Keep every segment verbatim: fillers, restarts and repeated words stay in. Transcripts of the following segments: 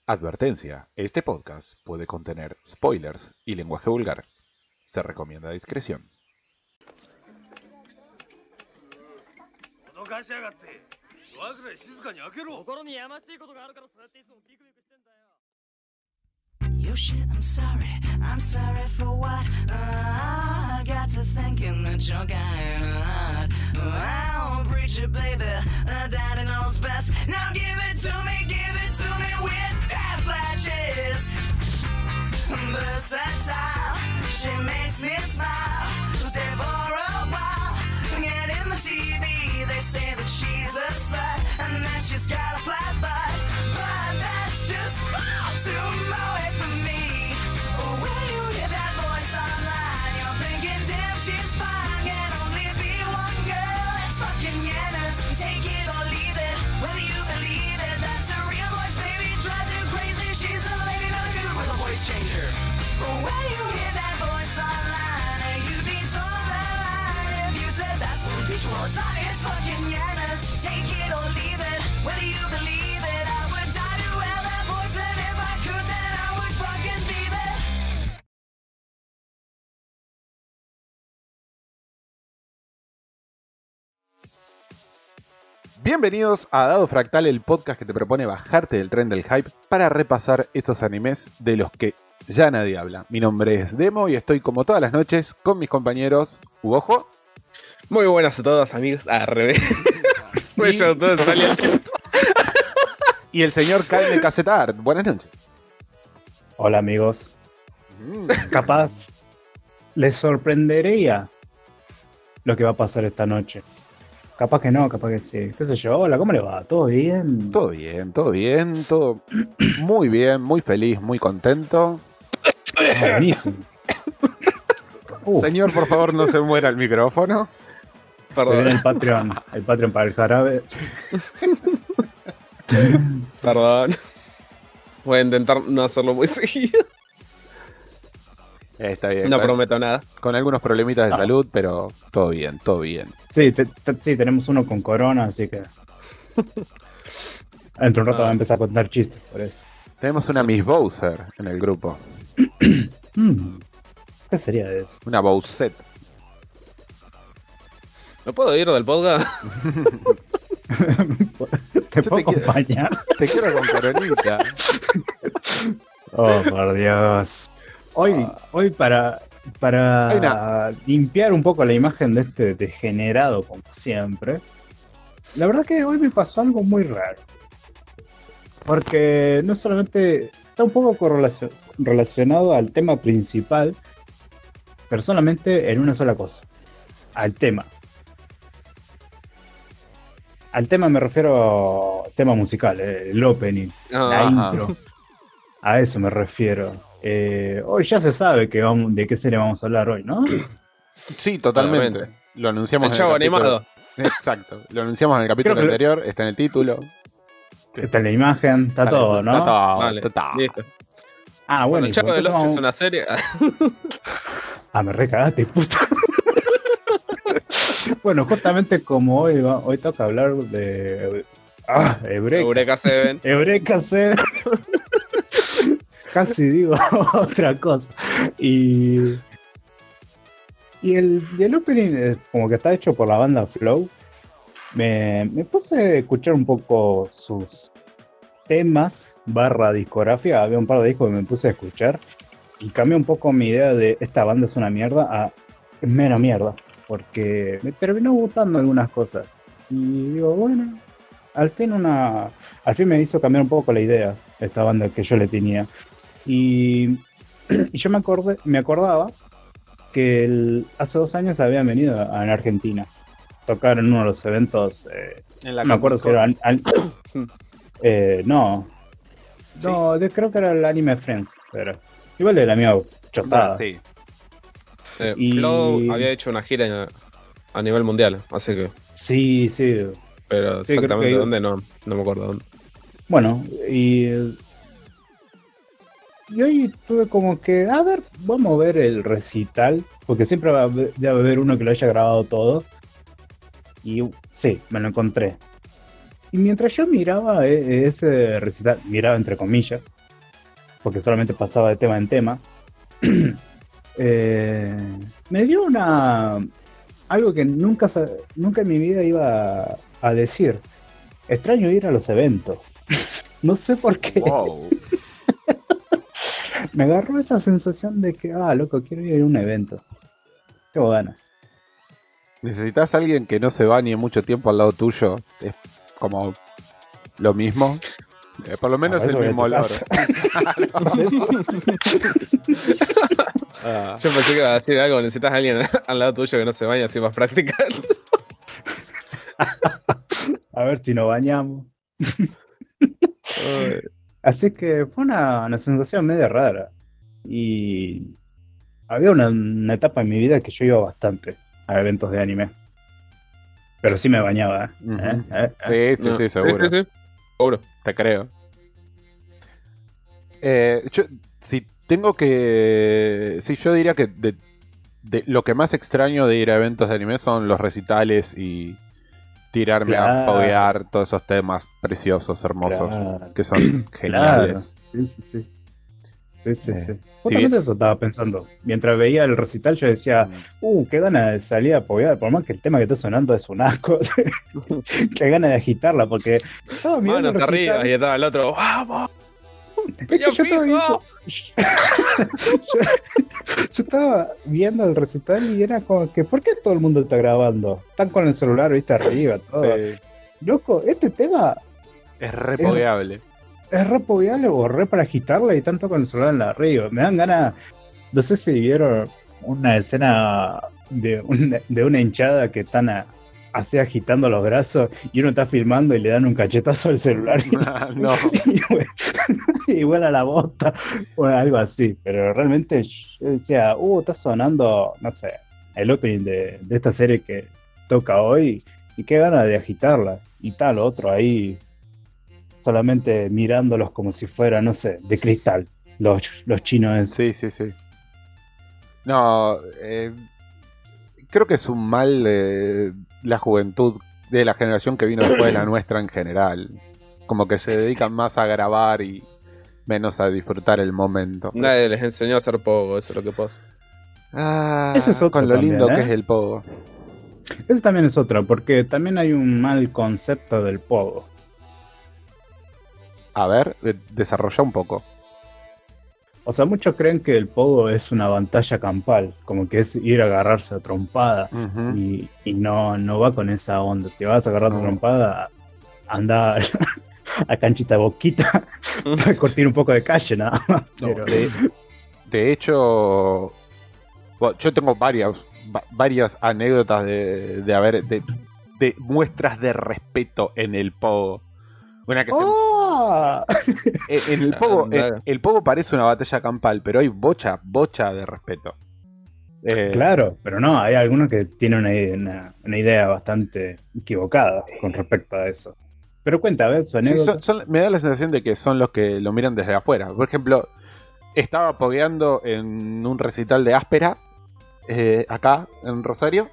Advertencia, este podcast puede contener spoilers y lenguaje vulgar. Se recomienda discreción. Yo shit, I'm sorry, I'm sorry for what? Uh, I got to thinking that you're kinda hot. Oh, preacher baby, uh, daddy knows best. Now give it to me, give it to me with dad flashes. Versatile, she makes me smile. Stay for a while, get in the T V. They say that she's a slut and that she's got a flat butt, but that's just far too away from me. When you hear that voice online, you're thinking, damn, she's fine. Can only be one girl. It's fucking Yanis. Take it or leave it, whether you believe it. That's a real voice, baby. Drives you crazy. She's a lady, not a dude with a voice changer. When you hear that voice online, you'd be told that line if you said that's what bitch was on. It's fucking Yanis. Take it or leave it, whether you believe it. I would die to have that voice, and if I could, then I would fucking leave it. Bienvenidos a Dado Fractal, el podcast que te propone bajarte del tren del hype para repasar esos animes de los que ya nadie habla. Mi nombre es Demo y estoy como todas las noches con mis compañeros Uojo. Muy buenas a todos, amigos. Al revés. Y... y el señor Kaine Casetar. Buenas noches. Hola, amigos. Mm. Capaz les sorprendería lo que va a pasar esta noche. Capaz que no, capaz que sí. ¿Qué sé yo? Hola, ¿cómo le va? ¿Todo bien? Todo bien, todo bien, todo muy bien, muy feliz, muy contento. Ah, buenísimo. Uh, Señor, por favor, no se muera el micrófono. se viene el Patreon, el Patreon para el jarabe. Perdón. Voy a intentar no hacerlo muy seguido. Eh, está bien. No con, prometo nada. con algunos problemitas de No. salud, pero todo bien, todo bien. Sí, te- te- sí, tenemos uno con corona, así que dentro de un rato Ah. va a empezar a contar chistes por eso. Tenemos una Miss Bowser en el grupo. Mm, ¿Qué sería de eso? Una Bowsette. ¿Me puedo ir del podcast? ¿Te Yo puedo te quiero- acompañar? Te quiero con coronita. Oh, por Dios. Hoy, hoy para, Hay para una- limpiar un poco la imagen de este degenerado, como siempre, la verdad que hoy me pasó algo muy raro. Porque no solamente está un poco correlacio- relacionado al tema principal, pero solamente en una sola cosa. Al tema. Al tema me refiero a tema musical, eh, el opening. La Ah, Ajá. intro. A eso me refiero. Eh, hoy ya se sabe que vamos, de qué serie vamos a hablar hoy, ¿no? Sí, totalmente. Obviamente. Lo anunciamos el en chavo el capítulo. animado. Exacto. Lo anunciamos en el capítulo Creo que- anterior, está en el título. Está en la imagen, está todo, ¿no? Está todo, Vale, está todo. listo. Ah, Bueno, bueno. el Chavo del entonces Ocho es vamos- una serie. Ah, me recagaste, puta. Bueno, justamente como hoy, va- hoy toca hablar de... Ah, Eureka. Eureka Seven. Eureka se... Casi digo otra cosa. Y... Y el, y el opening, es como que está hecho por la banda Flow. Me, me puse a escuchar un poco sus temas barra discografía. Había un par de discos que me puse a escuchar. Y cambié un poco mi idea de esta banda es una mierda a es mera mierda. Porque me terminó gustando algunas cosas. Y digo, bueno, al fin una. Al fin me hizo cambiar un poco la idea esta banda que yo le tenía. Y, y yo me acordé, me acordaba que el- hace dos años habían venido a, a Argentina. Tocar en uno de los eventos. Eh, En la no me acuerdo si era. al- al- eh, no. No, de- creo que era el Anime Friends. Pero igual era la mía chotada. Ah, sí. Eh, Y- Flow había hecho una gira a nivel mundial, así que. Sí, sí. Pero Sí, creo exactamente que- dónde no, no me acuerdo dónde. Bueno, y. Y hoy tuve como que, a ver, vamos a ver el recital, porque siempre va a haber- debe haber uno que lo haya grabado todo. Y sí, me lo encontré. Y mientras yo miraba eh, ese recital, miraba entre comillas, porque solamente pasaba de tema en tema, eh, me dio una algo que nunca, sa- nunca en mi vida iba a, a decir. Extraño ir a los eventos. No sé por qué. Wow. Me agarró esa sensación de que, ah, loco, quiero ir a un evento. Tengo ganas. ¿Necesitas a alguien que no se bañe mucho tiempo al lado tuyo? Es como lo mismo. Eh, por lo menos Ah, el eso voy a mismo tu olor. casa. Ah, Yo pensé que iba a decir algo, necesitas a alguien al lado tuyo que no se bañe así más práctica. A ver si nos bañamos. Así que fue una, una sensación media rara. Y había una, una etapa en mi vida que yo iba bastante a eventos de anime. Pero sí me bañaba. ¿eh? Ujú. ¿Eh? ¿Eh? ¿Eh? sí, sí, No. sí, seguro. Sí, sí, sí. Seguro. Te creo. Eh, yo, si tengo que... Sí, yo diría que de, de- lo que más extraño de ir a eventos de anime son los recitales y tirarme a Claro. pauear todos esos temas preciosos, hermosos, Claro. que son geniales. Sí, sí, sí. Sí, sí, Eh, sí. si Justamente bien- eso estaba pensando. Mientras veía el recital, yo decía, uh, qué ganas de salir a apoyar. Por más que el tema que está sonando es un asco, qué ganas de agitarla, porque estaba mirando Manos el arriba recital. y estaba el otro. ¡Vamos! Es que yo, estaba viendo- yo, yo estaba viendo el recital y era como que, ¿por qué todo el mundo está grabando? Están con el celular, viste, arriba, todo. Sí, Loco, este tema es repogueable. es re pogueable o re para agitarla y tanto con el celular en la arriba. Me dan ganas, no sé si vieron una escena de una, de una hinchada que están a- así agitando los brazos y uno está filmando y le dan un cachetazo al celular y, No. y, vuela- y vuela la bota o algo así. Pero realmente yo decía, uh, está sonando, no sé, el opening de, de esta serie que toca hoy y qué ganas de agitarla y tal, otro ahí solamente mirándolos como si fuera, no sé, de cristal, los, los chinos. Sí, sí, sí. No, eh, creo que es un mal de la juventud de la generación que vino después de la nuestra en general. Como que se dedican más a grabar y menos a disfrutar el momento. Nadie les enseñó a hacer pogo, eso es lo que pasa. Ah, Eso es otro con lo también, lindo ¿eh? que es el pogo. Eso también es otra, porque también hay un mal concepto del pogo. A ver, de- desarrolla un poco. O sea, muchos creen que el pogo es una batalla campal, como que es ir a agarrarse a trompada, Ujú. y, y no, no va con esa onda. Si vas a agarrar No. a trompada, anda a canchita boquita para cortar un poco de calle nada más. No, Pero- de, de hecho, bueno, yo tengo varias, va- varias anécdotas de, de haber de, de muestras de respeto en el pogo. Una que se- ¡Oh! eh, en el pogo, Anda. eh, el pogo parece una batalla campal, pero hay bocha, bocha de respeto. Eh, Claro, pero no, hay algunos que tienen una, una- una idea bastante equivocada con respecto a eso. Pero cuenta, a ver, su sí, anécdota. son- son- me da la sensación de que son los que lo miran desde afuera. Por ejemplo, estaba pogueando en un recital de Áspera, eh, acá en Rosario,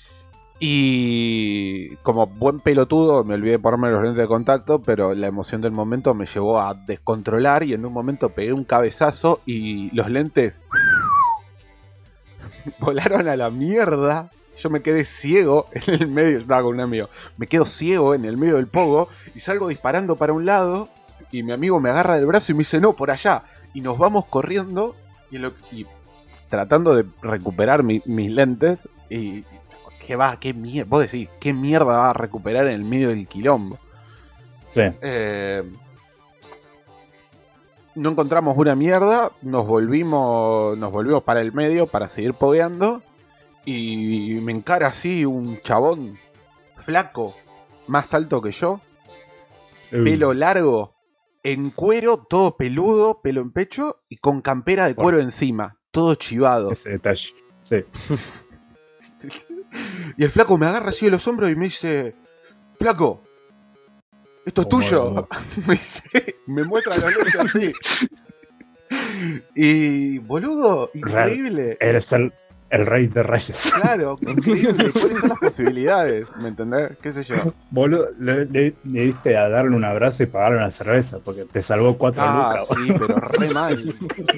y como buen pelotudo me olvidé de ponerme los lentes de contacto, pero la emoción del momento me llevó a descontrolar y en un momento pegué un cabezazo y los lentes volaron a la mierda. Yo me quedé ciego en el medio, yo estaba con un amigo, me quedo ciego en el medio del pogo y salgo disparando para un lado y mi amigo me agarra del brazo y me dice no, por allá. Y nos vamos corriendo y, en lo- y tratando de recuperar mi- mis lentes y... ¿Qué va? ¿Qué mierda? Vos decís, ¿qué mierda va a recuperar en el medio del quilombo? Sí. Eh, no encontramos una mierda, nos volvimos, nos volvimos para el medio para seguir pogueando y me encara así un chabón flaco, más alto que yo, Uh, pelo largo, en cuero, todo peludo, pelo en pecho y con campera de cuero encima, todo chivado. ese detalle. Sí. Y el flaco me agarra así de los hombros y me dice, flaco, esto es Como- tuyo. me, dice, me muestra los lentes así. Y, boludo, increíble. Eres el, el rey de reyes. Claro, increíble. ¿Cuáles son las posibilidades? ¿Me entendés? ¿Qué sé yo? Boludo, le, le, le diste a darle un abrazo y pagarle una cerveza porque te salvó cuatro Ah, lucas. sí, pero re mal.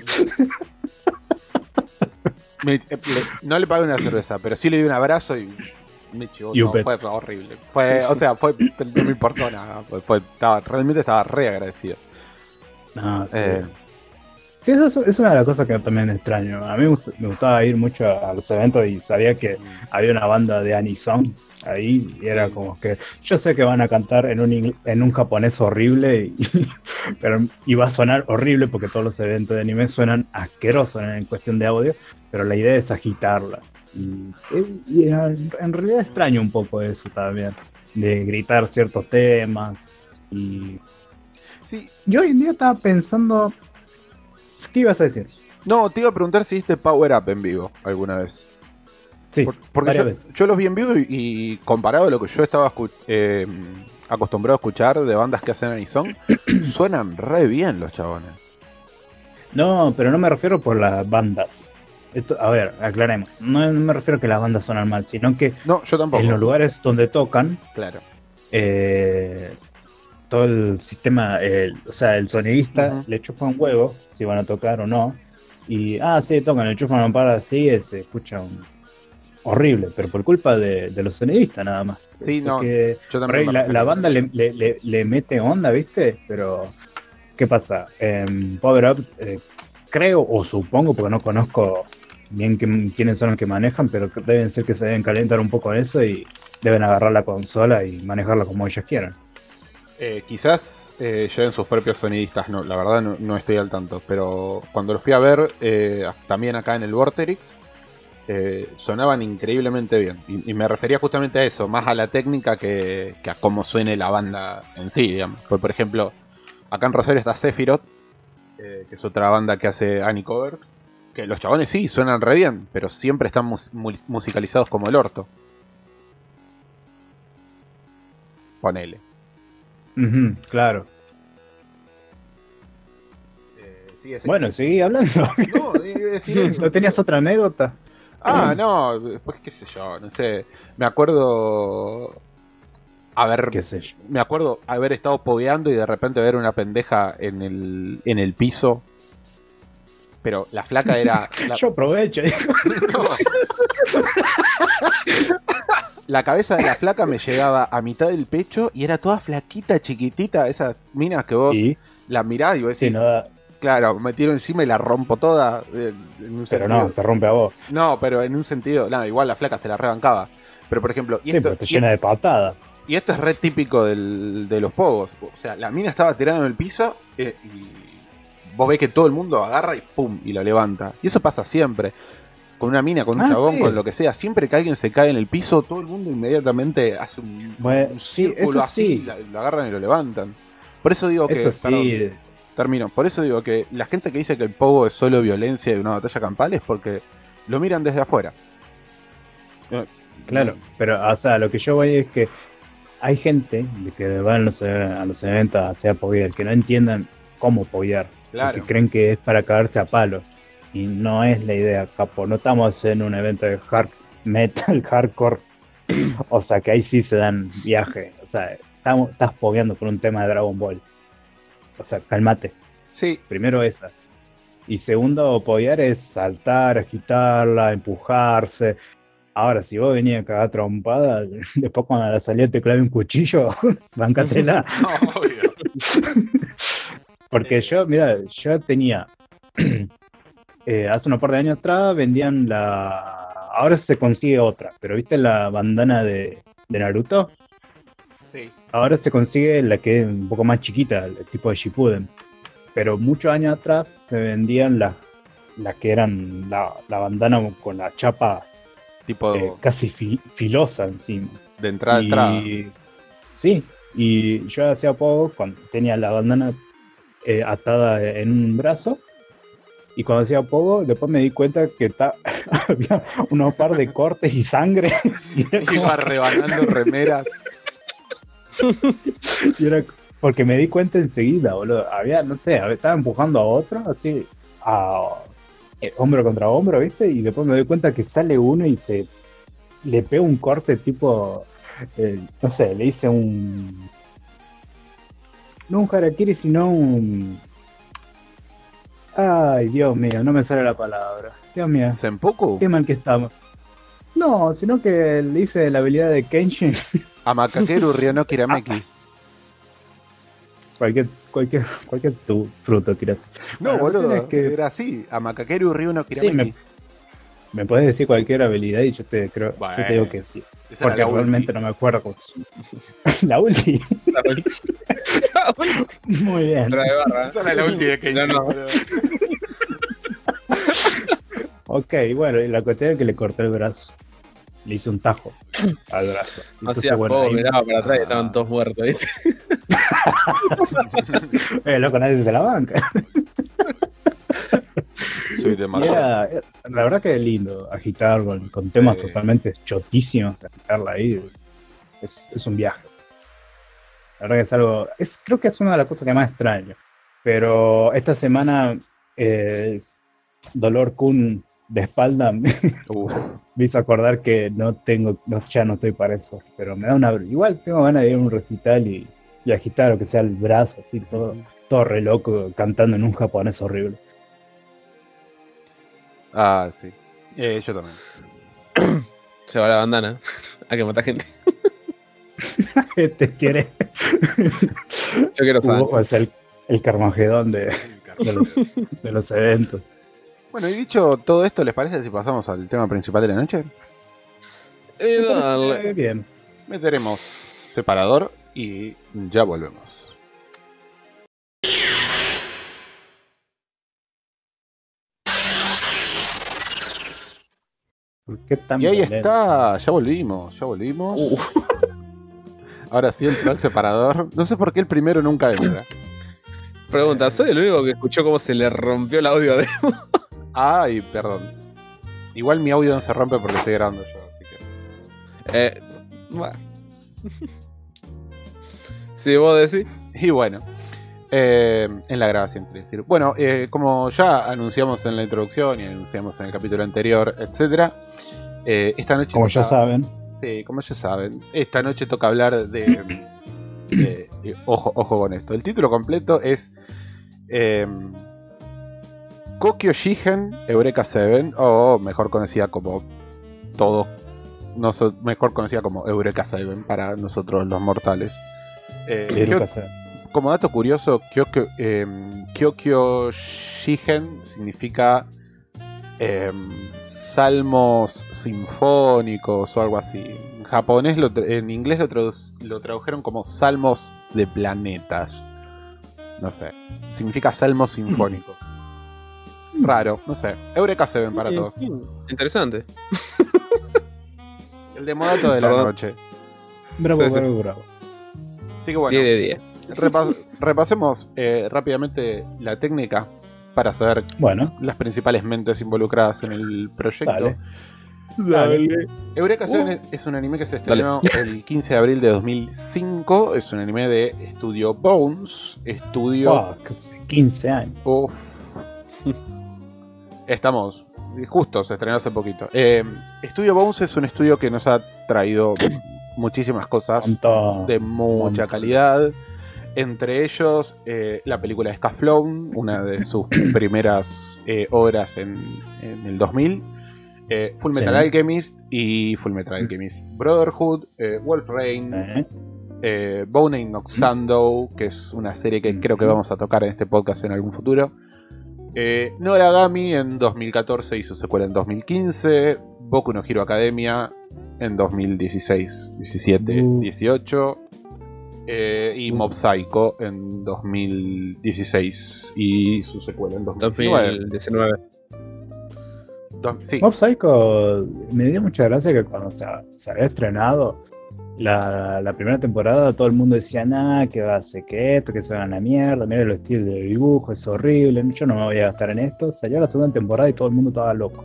Me- eh, le- no le pagué una cerveza, pero sí le di un abrazo y me chivó. Y un No, pet. fue, fue horrible. Fue, o sea, fue, no me importó nada. Fue, fue- estaba, realmente estaba re agradecido. Ah, sí. Eh. Sí, eso es, es una de las cosas que también extraño. A mí me, gust- me gustaba ir mucho a los eventos y sabía que había una banda de Anison ahí y era como que yo sé que van a cantar en un ingl- en un japonés horrible y, pero y va a sonar horrible porque todos los eventos de anime suenan asquerosos en, en cuestión de audio, pero la idea es agitarla. Y, y en, en realidad extraño un poco eso también, de gritar ciertos temas. Y Sí, yo hoy en día estaba pensando, ¿qué ibas a decir? no, te iba a preguntar si viste Power Up en vivo alguna vez. Sí, Por- porque varias yo, veces. yo los vi en vivo y, y comparado a lo que yo estaba escu- eh, acostumbrado a escuchar de bandas que hacen Anison, suenan re bien los chabones. No, pero no me refiero por las bandas. Esto, a ver, aclaremos. No, no me refiero a que las bandas suenan mal, sino que No, yo tampoco. en los lugares donde tocan, Claro. eh, todo el sistema, el- o sea, el sonidista Ujú. le chupa un huevo si van a tocar o no. Y, ah, sí, tocan, le chupan un par así, eh, se escucha un- horrible, pero por culpa de, de los sonidistas nada más. Sí, no, Porque yo por ahí también me la, refería la a banda eso. le, le- le- le mete onda, ¿viste? Pero, ¿qué pasa? En Power Up, eh, creo o supongo, porque no conozco bien quién- quiénes son los que manejan, pero que deben ser que se deben calentar un poco en eso y deben agarrar la consola y manejarla como ellos quieran. Eh, quizás eh, lleven sus propios sonidistas, no, la verdad no, no estoy al tanto, pero cuando los fui a ver, eh, también acá en el Vorterix, eh, sonaban increíblemente bien. Y, y me refería justamente a eso, más a la técnica que, que a cómo suene la banda en sí, digamos. Porque, por ejemplo, acá en Rosario está Sephiroth, eh, que es otra banda que hace Annie Covers, que los chabones sí, suenan re bien, pero siempre están mus- mu- musicalizados como el orto. Ponele. Ujú, claro. Eh, sí, ese- Bueno, seguí hablando. No, iba a decir eso. ¿No tenías otra anécdota? Ah, no, pues qué sé yo, no sé. Me acuerdo haber, ¿Qué sé yo? me acuerdo haber estado pogueando y de repente ver una pendeja en el, en el piso. Pero la flaca era. La, Yo aprovecho. no. La cabeza de la flaca me llegaba a mitad del pecho y era toda flaquita, chiquitita. Esas minas que vos Y, la mirás y vos sí, decís, no, claro, me tiro encima y la rompo toda. eh, En un pero sentido. no, te rompe a vos. No, pero en un sentido, no, igual la flaca se la rebancaba. Pero por ejemplo, y Sí, esto, pero te y, llena de patadas. y esto es re típico del- de los pogos. O sea, la mina estaba tirada en el piso eh, y vos ves que todo el mundo agarra y pum, y lo levanta. Y eso pasa siempre. Con una mina, con un Ah, chabón, sí. con lo que sea. Siempre que alguien se cae en el piso, todo el mundo inmediatamente hace un, Bueno, un sí, círculo eso así, sí. y la- lo agarran y lo levantan. Por eso digo que, Eso sí, perdón, termino. Por eso digo que la gente que dice que el pogo es solo violencia y una batalla campal es porque lo miran desde afuera. Eh, claro. Pero, o sea, lo que yo voy es que hay gente de que va a los, a los eventos a hacer apoyar, que no entiendan cómo apoyar. Claro. Que creen que es para cagarse a palos. Y no es la idea, capo. No estamos en un evento de hard metal, hardcore. O sea, que ahí sí se dan viaje. O sea, estamos, estás pogueando por un tema de Dragon Ball. O sea, calmate. Sí, Primero esa. Y segundo, apoyar es saltar, agitarla, empujarse. Ahora, si vos venías a cagar trompada, después cuando a la salida te clave un cuchillo, bancátela. obvio. Porque yo, mira, yo tenía, eh, hace unos par de años atrás vendían la, ahora se consigue otra, pero viste la bandana de, de Naruto, Sí. ahora se consigue la que es un poco más chiquita, el tipo de Shippuden. Pero muchos años atrás se vendían las las que eran la, la bandana con la chapa Tipo eh, casi fi- filosa encima. de entrada a entrada. Y, sí, y yo hacía poco, cuando tenía la bandana eh, atada en un brazo, y cuando hacía poco, después me di cuenta que ta- había unos par de cortes y sangre, y era, como- Iba rebanando remeras. y era- porque me di cuenta enseguida, boludo, había, no sé, estaba empujando a otro, así, a eh, hombro contra hombro, ¿viste? Y después me doy cuenta que sale uno y se le pega un corte tipo, eh, no sé, le hice un... No un harakiri, sino un... Ay, Dios mío, no me sale la palabra. Dios mío, ¿Senpoku? qué mal que estamos. No, sino que le hice la habilidad de Kenshin. Amakakeru Ryono Kirameki. cualquier, cualquier, cualquier tu, fruto tiras. No, Bueno, la cuestión boludo, es que- era así. Amakakeru Ryono Sí, Kirameki. me, me puedes decir cualquier habilidad y yo te creo, Bueno, yo te digo que sí. Esa era Porque la ulti. realmente no me acuerdo cómo se- La ulti. La ulti. La ulti. Muy bien. Pero de barra. Esa era la ulti de Kenshin, No, no. boludo. Ok, bueno, y la cuestión es que le corté el brazo. Le hice un tajo al brazo. Entonces, Hacía bueno, poco, ahí- miraba para atrás y Ah. estaban todos muertos, ¿viste? Eh, loco, nadie se la banca. Soy Y demasiado. era, era- la verdad que es lindo agitar con, con temas Sí. totalmente chotísimos, agitarla ahí. Es, es un viaje. La verdad que es algo. Es, creo que es una de las cosas que más extraño. Pero esta semana, eh, Dolor Kun de espalda me Uf. hizo acordar que no tengo, no, ya no estoy para eso. Pero me da una. Igual tengo ganas de ir a un recital y, y agitar, o que sea el brazo, así, todo, todo re loco, cantando en un japonés horrible. Ah, sí. Eh, yo también. Lleva la bandana. Hay que matar gente. Te quiere. Yo quiero saber. Hugo es el, el Carmagedón de, de, los, de los eventos. Bueno, y dicho todo esto, ¿les parece si pasamos al tema principal de la noche? Eh, dale. Eh, Bien. Meteremos separador y ya volvemos. ¿Por qué tan Y ahí violento? está, ya volvimos, ya volvimos. Uh, Ahora sí entró el separador. No sé por qué el primero nunca entra. pregunta, ¿soy el único que escuchó cómo se le rompió el audio de... Ay, perdón. Igual mi audio no se rompe porque estoy grabando yo, así que... Eh, bueno. Si vos decís. Y bueno, eh, en la grabación, quiero decir. Bueno, eh, como ya anunciamos en la introducción y anunciamos en el capítulo anterior, etcétera, eh, esta noche Como ya toca- saben. Sí, como ya saben, esta noche toca hablar de... de- de- ojo, ojo con esto. El título completo es... Eh, Kokyo Shigen Eureka siete, o mejor conocida como todos, no so- mejor conocida como Eureka siete para nosotros los mortales. Eh, Sí, Kyo- nunca sé. como dato curioso, Kyokyo, eh, Kyokyo Shigen significa eh, salmos sinfónicos o algo así. En japonés, lo tra- en inglés lo, tradu- lo tradujeron como salmos de planetas. No sé, significa salmo sinfónico. Raro, no sé. Eureka siete para todos. Interesante. El demodato de la Perdón. noche. Bravo, Sí, sí. bravo, bravo. Así que bueno. diez de diez. Repas- repasemos eh, rápidamente la técnica para saber Bueno, las principales mentes involucradas en el proyecto. Dale. Dale. Eureka Seven es un anime que se estrenó el quince de abril de dos mil cinco. Es un anime de estudio Bones. Estudio. fuck, hace quince años. Uf. Estamos. Justo, se estrenó hace poquito. Eh, Estudio Bones es un estudio que nos ha traído muchísimas cosas Montón. de mucha montón. calidad. Entre ellos, eh, la película Scaflowne, una de sus primeras eh, obras en, en el dos mil. Eh, Full Metal Sí. Alchemist y Full Metal Alchemist Brotherhood. Eh, Wolf Rain. ¿Eh? Eh, Bone no Xando, que es una serie que creo que vamos a tocar en este podcast en algún futuro. Eh, Noragami en dos mil catorce y su secuela en dos mil quince. Boku no Hero Academia en dos mil dieciséis, diecisiete, Uh. dieciocho. Eh, y Uh. Mob Psycho en dos mil dieciséis y su secuela en dos mil dos diecinueve. mil diecinueve. Dos- sí, Mob Psycho me dio mucha gracia que cuando se, se había estrenado la, la primera temporada, todo el mundo decía, nah, que va a ser que esto, que se van a la mierda, mira el estilo de dibujo, es horrible, yo no me voy a gastar en esto. Salió la segunda temporada y todo el mundo estaba loco.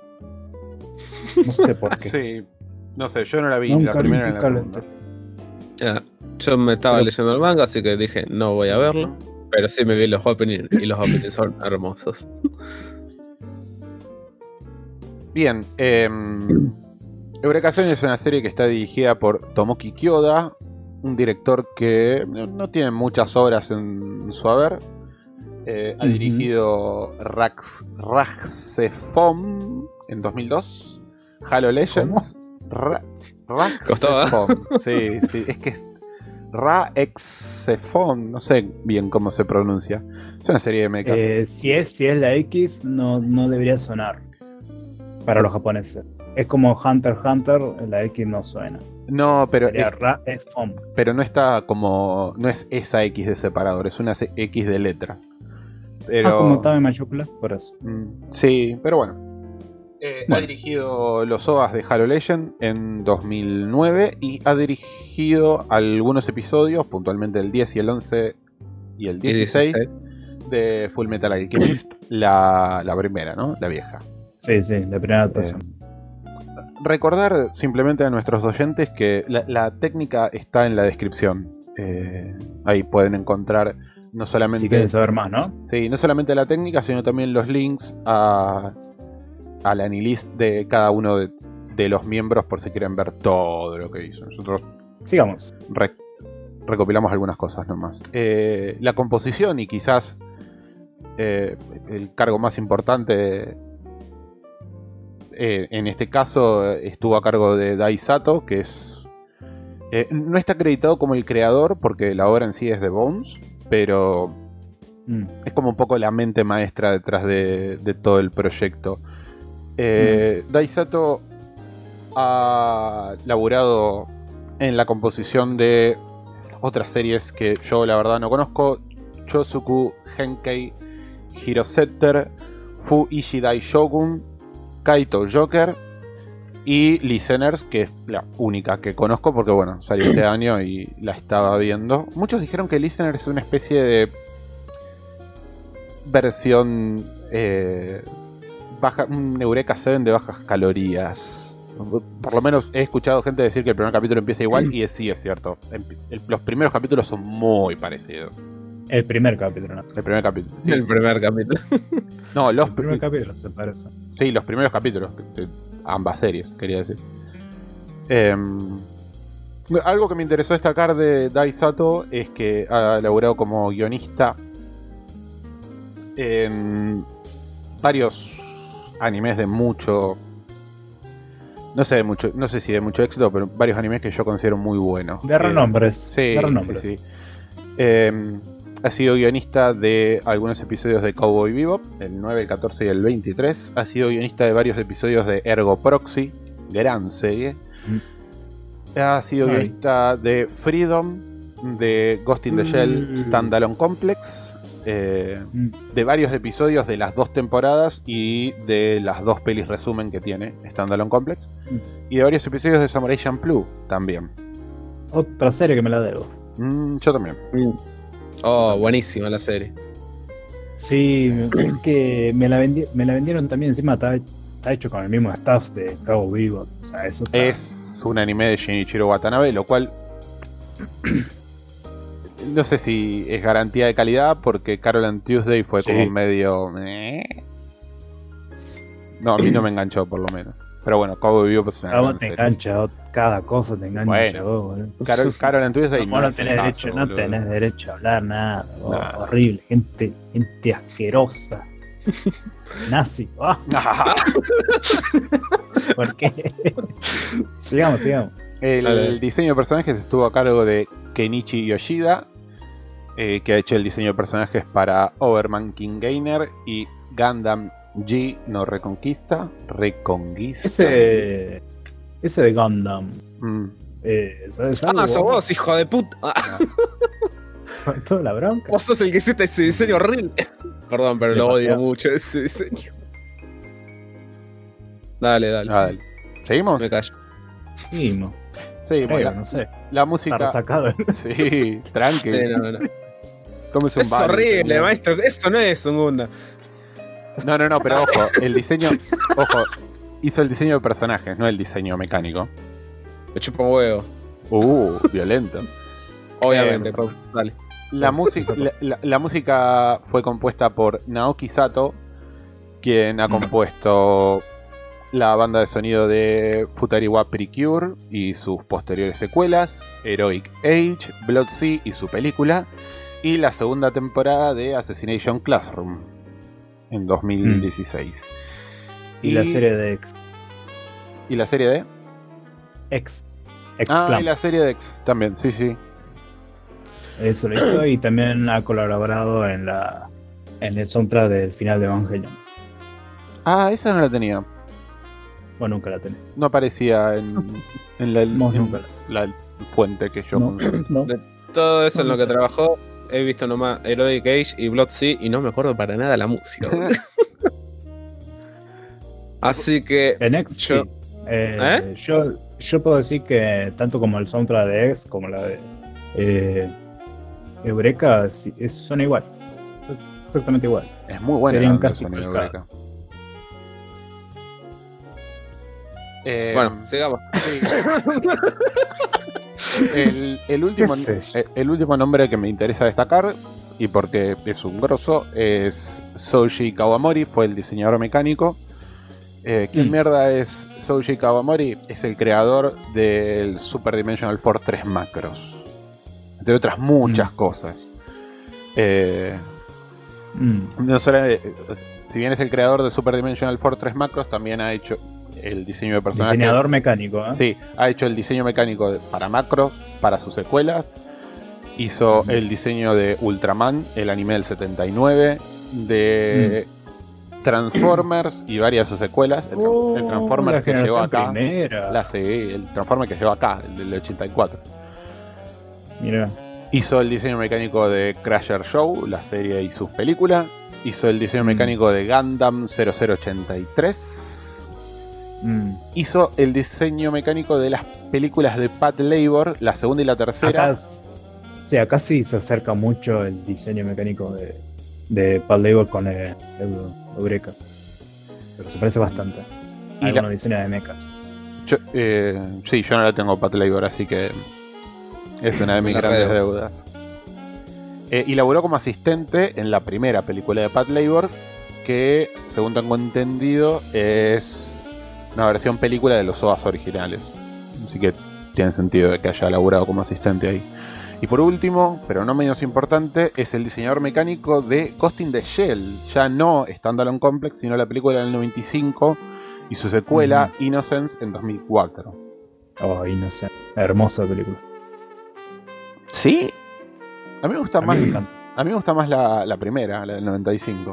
No sé por qué. sí. No sé, yo no la vi, Nunca- la primera ni la nunca lo segunda. Ya, yo me estaba Pero- leyendo el manga, así que dije, no voy a verlo. Pero sí me vi los openings y los openings son hermosos. Bien, eh, Eureka Seven es una serie que está dirigida por Tomoki Kyoda, un director que no, no tiene muchas obras en su haber. Eh, ha Ujú. dirigido Rax, Raxefom en dos mil dos, Halo Legends. Ra, Costaba. Raxefom, sí, sí, es que Raxefom, no sé bien cómo se pronuncia. Es una serie de mechas. Eh, si, es, si es la X, no, no debería sonar para los japoneses. Es como Hunter x Hunter, la X no suena. No, pero Sería es- Ra es Fom. pero no está como. No es esa X de separador, es una C- X de letra. Pero. Ah, como estaba en mayúscula, por eso. Mm, sí, pero bueno. Eh, Bueno. Ha dirigido los O V As de Halo Legend en dos mil nueve y ha dirigido algunos episodios, puntualmente el diez y el once y el dieciséis de Full Metal Alchemist, la, la primera, ¿no? La vieja. Sí, sí, la primera adaptación. Recordar simplemente a nuestros oyentes que la, la técnica está en la descripción. Eh, ahí pueden encontrar no solamente, si quieren saber más, ¿no? sí, no solamente la técnica, sino también los links a, a la anilist de cada uno de, de los miembros por si quieren ver todo lo que hizo. Nosotros Sigamos. re- recopilamos algunas cosas nomás. Eh, la composición y quizás eh, el cargo más importante eh, en este caso eh, estuvo a cargo de Dai Sato, que es eh, no está acreditado como el creador porque la obra en sí es de Bones, pero Mm. es como un poco la mente maestra detrás de, de todo el proyecto. Eh, Dai Sato ha laburado en la composición de otras series que yo la verdad no conozco: Chosuku Henkei Hirosetter, Fu Ishidai Shogun, Kaito Joker y Listeners, que es la única que conozco porque bueno, salió este año y la estaba viendo. Muchos dijeron que Listeners es una especie de versión eh, baja, un Eureka Seven de bajas calorías. Por lo menos he escuchado gente decir que el primer capítulo empieza igual y es, sí es cierto. El- el- los primeros capítulos son muy parecidos. El primer capítulo, ¿no? El primer capítulo. Sí, el sí. primer capítulo. No, los El primer pri- capítulo se parece. sí, los primeros capítulos de ambas series, quería decir. Em, algo que me interesó destacar de Dai Sato es que ha laburado como guionista en varios animes de mucho, no sé de mucho, no sé si de mucho éxito, pero varios animes que yo considero muy buenos. De renombres. Sí, de sí, renombres. sí. Eh, ha sido guionista de algunos episodios de Cowboy Bebop, el nueve, el catorce y el veintitrés. Ha sido guionista de varios episodios de Ergo Proxy, gran serie. Ha sido Ay. guionista de Freedom, de Ghost in the Shell Mm. Standalone Complex, eh, Mm. de varios episodios de las dos temporadas y de las dos pelis resumen que tiene Standalone Complex, Mm. y de varios episodios de Samurai Champloo también. Otra serie que me la debo. Mm, yo también. Oh, buenísima la serie. Sí, es que me la, vendi- me la vendieron también. Encima está, está hecho con el mismo staff de Cabo Vivo. O sea, eso está- Es un anime de Shinichiro Watanabe, lo cual no sé si es garantía de calidad porque Carol and Tuesday fue Sí. como medio... eh. No, a mí no me enganchó por lo menos. Pero bueno, Cowboy Bebop es una Ah, vos gran te serie. engancha, ot- cada cosa te engancha. Bueno. vos, boludo. Carol, Carol and Tuesday Vos no es el tenés, caso, derecho, no boludo. tenés derecho a hablar nada, vos, Nada. horrible, gente, gente asquerosa. Nazi. Ah, ¿por qué? sigamos, sigamos. El, Dale. diseño de personajes estuvo a cargo de Kenichi Yoshida, eh, que ha hecho el diseño de personajes para Overman King Gainer y Gundam G no Reconquista. Reconquista. Ese, ese de Gundam. Mm, Eh, ¿sabes algo? Ah, sos vos, hijo de puta. Ah, Toda la bronca. vos sos el que hiciste ese diseño horrible. Perdón, pero Me lo odio pateó. mucho ese diseño. Dale, dale. ah, dale. ¿Seguimos? Me callo. Seguimos. Sí, Creo, la, no sé. la Está música. resacado. Sí, tranqui. Eh, no, no. Tómese un Es baño, horrible, señor. maestro. Eso no es un Gundam. No, no, no, pero ojo, el diseño. Ojo, hizo el diseño de personajes, no el diseño mecánico. Me chupa un huevo. Uh, violento. Obviamente, Eh, Pau. Dale. La, música, la, la- la música fue compuesta por Naoki Sato, quien ha compuesto la banda de sonido de Futariwa Precure y sus posteriores secuelas, Heroic Age, Blood Sea y su película, y la segunda temporada de Assassination Classroom en dos mil dieciséis. Mm. Y, y la serie de X. ¿Y la serie de? X. X Ah, Clan. y la serie de X también, sí, sí. Eso lo hizo y también ha colaborado en la en el soundtrack del final de Evangelion. Ah, esa no la tenía. Bueno, nunca la tenés. No aparecía en, en, la, No, en nunca. la fuente que yo No, consulto. no. De todo eso en lo que trabajó, he visto nomás Heroic Age y Blood Sea y no me acuerdo para nada la música. Así que En X, yo- sí. Eh, ¿Eh? yo, yo puedo decir que tanto como el soundtrack de X como la de eh, Eureka sí, es- son igual. Exactamente igual. Es muy buena Serían la banda casi sonora calcadas. Eureka. Eh, bueno, sigamos. sí. el, el último, ¿Qué es eso? el, el último nombre que me interesa destacar, y porque es un grosso, es Souji Kawamori, fue el diseñador mecánico. Eh, ¿Quién Mm. mierda es Souji Kawamori? Es el creador del Super Dimensional Force tres Macros, entre otras muchas Mm. cosas. Eh, Mm. no solo, eh, si bien es el creador de Super Dimensional Force tres Macros, también ha hecho el diseño de personajes. Diseñador mecánico, ¿eh? Sí, ha hecho el diseño mecánico de- para Macros, para sus secuelas. Hizo Ujú. el diseño de Ultraman, el anime del setenta y nueve, de Transformers y varias de sus secuelas. El, tra- el Oh, Transformers la que llegó generación acá, primera. la C E, el Transformers que llegó acá, el del ochenta y cuatro. Mira. Hizo el diseño mecánico de Crasher Show, la serie y sus películas. Hizo el diseño Mm. mecánico de Gundam cero cero ochenta y tres. Mm. Hizo el diseño mecánico de las películas de Pat Labor, la segunda y la tercera. Acá, sí, acá sí se acerca mucho el diseño mecánico de, de Pat Labor con el, el Eureka. Pero se parece bastante. Y Hay la- algunos diseños de mechas. Yo, eh, sí, yo no la tengo Pat Labor, así que es una de mis La grandes redeudo. deudas. Eh, y laburó como asistente en la primera película de Pat Labor, que, según tengo entendido, es una versión película de los O A S originales. Así que tiene sentido de que haya laburado como asistente ahí. Y por último, pero no menos importante, es el diseñador mecánico de Ghost in the Shell. Ya no Standalone Complex, sino la película del noventa y cinco y su secuela Innocence en dos mil cuatro. Oh, y no sé. Hermosa película. ¿Sí? A mí me gusta A mí más. me encanta. A mí me gusta más la, la primera, la del noventa y cinco.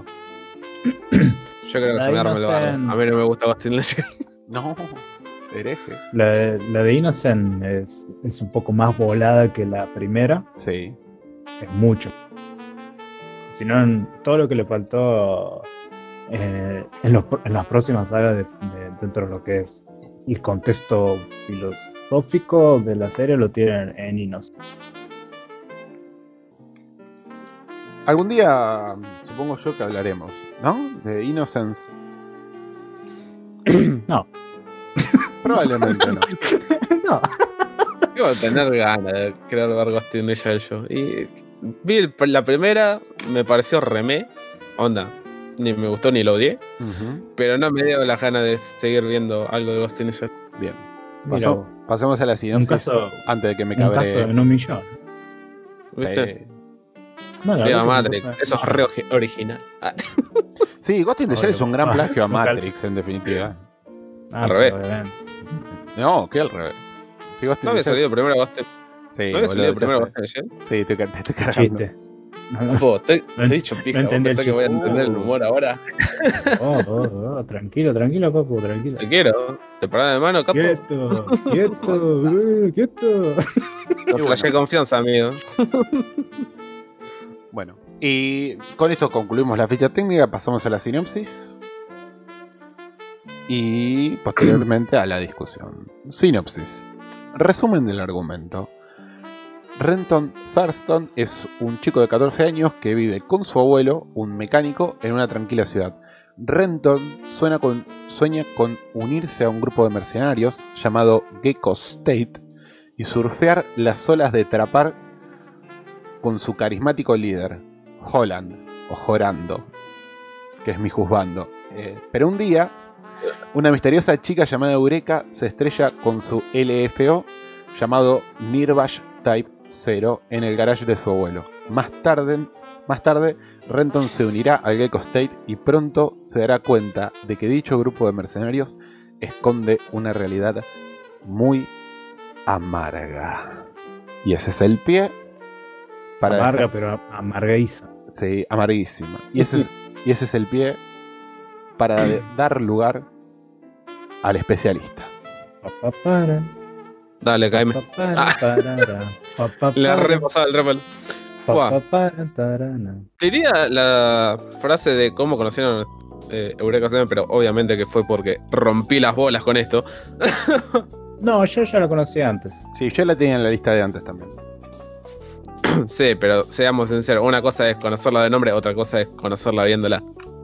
Yo creo que La se me arma el barro. Innocent. A mí no me gusta Ghost in the Shell. No, hereje. La, de- la de Innocent es, es un poco más volada que la primera. Sí. Es mucho. Si no, en- todo lo que le faltó eh, en, los, en las próximas sagas de- de- dentro de lo que es el contexto filosófico de la serie lo tienen en Innocent. Algún día, supongo yo que hablaremos, ¿no? De Innocence. No. Probablemente no. No. Iba a tener ganas de querer ver Ghost in the Shell yo. Y vi el- la primera, me pareció remé. Onda, ni me gustó ni lo odié. Ujú. Pero no me dio las ganas de seguir viendo algo de Ghost in the Shell. Bien. Mira Pasó- vos. pasemos a la sinopsis caso- antes de que me Un caso cabre. de no millón. ¿Viste? Bueno, Viva la Matrix, verdad eso es re ogi- original. Ah, Sí, Ghost in the Shell Obvio. es un gran Ah, plagio a un cal- Matrix, en definitiva. Ah, Al sí, revés. obviamente. No, que al revés. Sí, Ghost in ¿No había the Shell- salido primero Ghost in Sí, ¿No había boludo, salido ya primero sé. Ghost in the Shell? Sí, te, te, te cargando. Chiste. Po, estoy, No estoy hecho pija. no ¿Vos entendí el pensás que voy a chiste. entender el humor ahora? Oh, oh, oh, tranquilo, tranquilo, Papu, tranquilo. Si quiero. ¿Te parás de mano, capo? Quieto, quieto, eh, quieto. No flashé confianza, amigo. Bueno, y con esto concluimos la ficha técnica, pasamos a la sinopsis y posteriormente a la discusión. Sinopsis. Resumen del argumento. Renton Thurston es un chico de catorce años que vive con su abuelo, un mecánico, en una tranquila ciudad. Renton sueña con, sueña con unirse a un grupo de mercenarios llamado Gecko State y surfear las olas de Trapar con su carismático líder, Holland, o Jorando, que es mi juzgando. Eh, pero un día, Una misteriosa chica llamada Eureka se estrella con su L F O llamado Nirvash Type cero en el garage de su abuelo. Más tarde, más tarde, Renton se unirá al Gecko State y pronto se dará cuenta de que dicho grupo de mercenarios esconde una realidad muy amarga. Y ese es el pie para Amarga, dejar- pero amarguiza. Sí, amarguísima. Y ese, es, y ese es el pie para de- dar lugar al especialista. Pa, pa, para, Dale, caeme. pa, para, parara, pa, pa, Le ha para, repasado el repel. pa, Buah. pa, para, tarana. Diría la frase de cómo conocieron eh, Eureka Seven, pero obviamente que fue porque rompí las bolas con esto. No, yo ya lo conocía antes. Sí, yo la tenía en la lista de antes también. Sí, pero seamos sinceros, una cosa es conocerla de nombre, otra cosa es conocerla viéndola.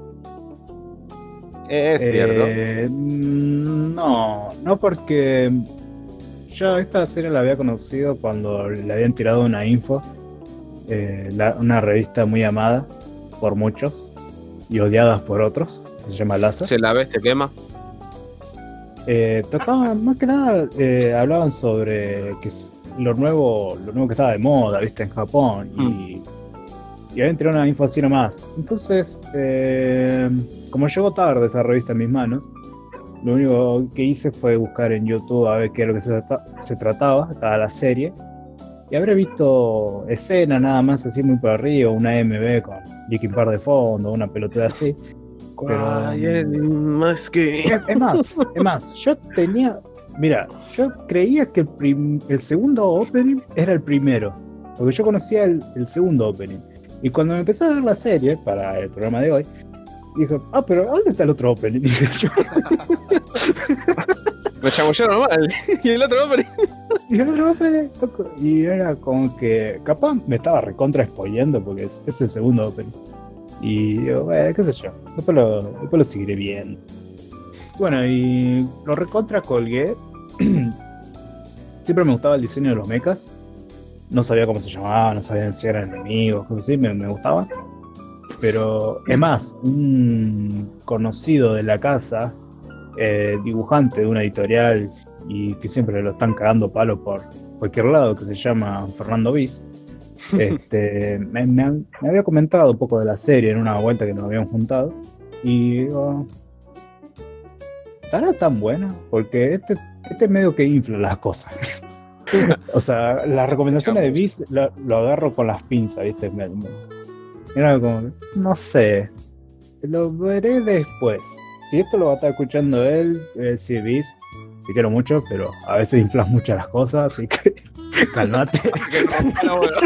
Es cierto. Eh, mm, no, no porque yo esta serie la había conocido cuando le habían tirado una info, eh, la- una revista muy amada por muchos y odiadas por otros, que se llama Laza. Si la ves, te quema. Eh, tocaban, más que nada, eh, hablaban sobre que es lo nuevo, lo nuevo que estaba de moda, viste, en Japón, y, y habían tirado una info así nomás. Entonces, eh, como llegó tarde esa revista en mis manos, lo único que hice fue buscar en YouTube a ver qué era lo que se, trata- se trataba, estaba la serie, y habré visto escenas nada más así muy por arriba, una M V con Linkin Park de fondo, una pelotuda así. Pero, más que. es, es más, es más, yo tenía. Mira, yo creía que el, prim- el segundo opening era el primero. Porque yo conocía el, el segundo opening. Y cuando me empecé a ver la serie para el programa de hoy, dije, ah, pero ¿dónde está el otro opening? Dije yo. Me chamullaron mal. Y el otro hombre. Y el otro opening, loco. Y era como que. Capaz me estaba recontra spoileando porque es, es el segundo opening. Y digo, bueno, qué sé yo. Después lo, después lo seguiré viendo. Bueno, y lo recontra colgué. Siempre me gustaba el diseño de los mechas. No sabía cómo se llamaban, no sabía si eran enemigos, cosas así, me, me gustaba. Pero es más, un conocido de la casa, eh, dibujante de una editorial y que siempre lo están cagando palo por cualquier lado, que se llama Fernando Bis, este, me, me han- me había comentado un poco de la serie en una vuelta que nos habíamos juntado. Y digo, ¿estará tan buena? Porque este, este medio que infla las cosas. O sea, las recomendaciones de Bis lo, lo agarro con las pinzas, ¿viste? Me- me- Era como, no sé, lo veré después. Si esto lo va a estar escuchando él, eh, sí, Bis, te quiero mucho, pero a veces inflas mucho las cosas, así que calmate. Así que rompa la bola.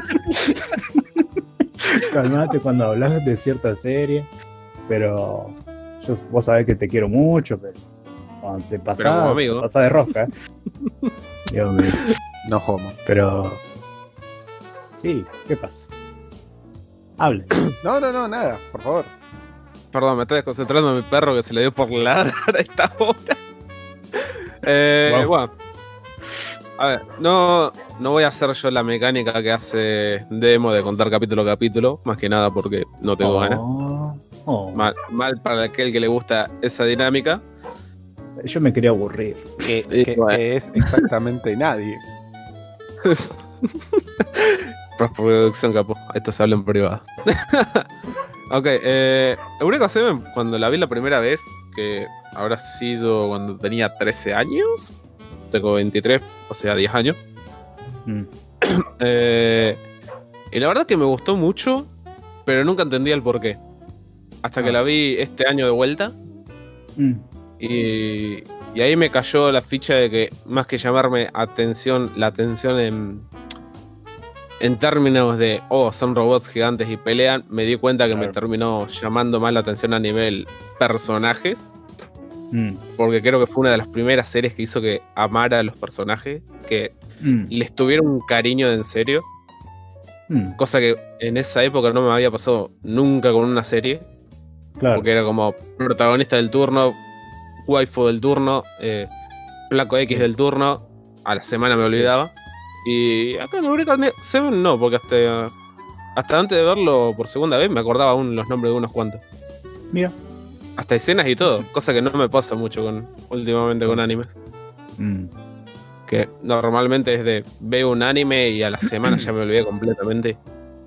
Calmate cuando hablas de cierta serie, pero yo, vos sabés que te quiero mucho, pero cuando te Pero como pasás, amigo. te pasás de rosca. ¿eh? Dios mío. No homo. Pero sí, ¿qué pasa? Hable. No, no, no, nada, por favor. Perdón, me estoy desconcentrando en mi perro que se le dio por ladrar a esta hora. Eh, Wow. Bueno. A ver, no, no voy a hacer yo la mecánica que hace Demo de contar capítulo a capítulo, más que nada porque no tengo ganas. Oh, oh. Mal, mal para aquel que le gusta esa dinámica. Yo me quería aburrir. Que, Y que- bueno. que es exactamente nadie. Postproducción, capo. Esto se habla en privado. Ok, eh, Eureka Seven, cuando la vi la primera vez, que habrá sido cuando tenía trece años, tengo veintitrés, o sea, diez años. Mm. Eh, y la verdad que me gustó mucho, pero nunca entendía el porqué. Hasta que Ah. la vi este año de vuelta. Mm. Y, y ahí me cayó la ficha de que más que llamarme atención, la atención en, en términos de, oh, son robots gigantes y pelean, me di cuenta que Claro. me terminó llamando más la atención a nivel personajes, Mm. porque creo que fue una de las primeras series que hizo que amara a los personajes, que Mm. les tuviera un cariño de en serio, Mm. cosa que en esa época no me había pasado nunca con una serie. Claro. Porque era como protagonista del turno, waifu del turno, eh, flaco X Sí. del turno, a la semana me olvidaba. Y acá en Eureka Seven no, porque hasta, hasta antes de verlo por segunda vez me acordaba aún los nombres de unos cuantos. Mira. hasta escenas y todo, cosa que no me pasa mucho con últimamente con anime. Mm. Que normalmente es de veo un anime y a la semana ya me olvidé completamente.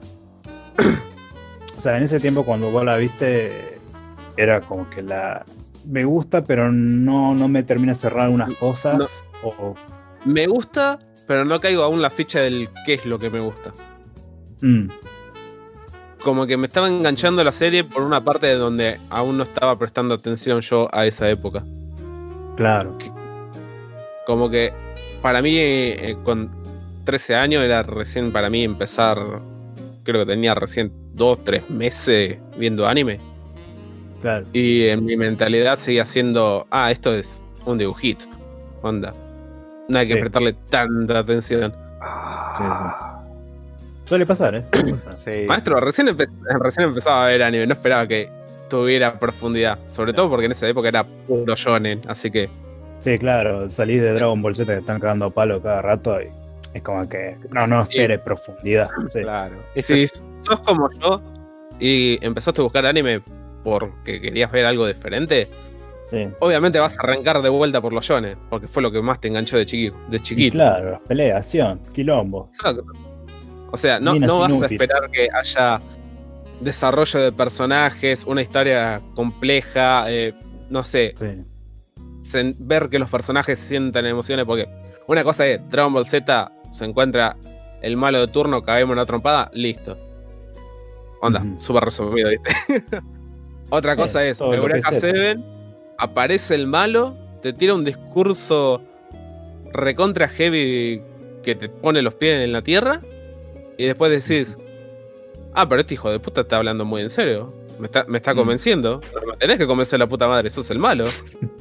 O sea, en ese tiempo cuando vos la viste, era como que la... Me gusta, pero no, no me termina de cerrar algunas cosas. No. O... Me gusta, pero no caigo aún la ficha del qué es lo que me gusta. Mm. Como que me estaba enganchando la serie por una parte de donde aún no estaba prestando atención yo a esa época. Claro. Como que para mí, eh, con trece años, era recién para mí empezar. Creo que tenía recién dos, tres meses viendo anime. Claro. Y en mi mentalidad seguía siendo, ah, esto es un dibujito. Onda. No hay que Sí. prestarle tanta atención. Ah, Suele pasar, ¿eh? Suele pasar. sí, Maestro, recién, empe- recién empezaba a ver anime, no esperaba que tuviera profundidad. Sobre todo porque en esa época era puro shonen, así que... Sí, claro. Salís de Dragon Ball Z que están cagando a palo cada rato y es como que no, no esperes profundidad. Sí. claro. Ese Si es- sos como yo y empezaste a buscar anime porque querías ver algo diferente, Sí. obviamente vas a arrancar de vuelta por los shonen, porque fue lo que más te enganchó de chiquito. De Y chiquito. claro, las peleas, acción, quilombo. Exacto. O sea, no, Minas no vas a inútil. esperar que haya desarrollo de personajes, una historia compleja, eh, no sé, Sí. sen- ver que los personajes sientan emociones, porque una cosa es Dragon Ball Z, se encuentra el malo de turno, caemos en una trompada, listo. Onda, Ujú. súper resumido, ¿viste? Otra Sí, cosa es, todo lo que Eureka sepa. siete, aparece el malo, te tira un discurso recontra heavy que te pone los pies en la tierra, y después decís, ah, pero este hijo de puta está hablando muy en serio, me está, me está Mm. convenciendo, pero me tenés que convencer la puta madre, sos el malo.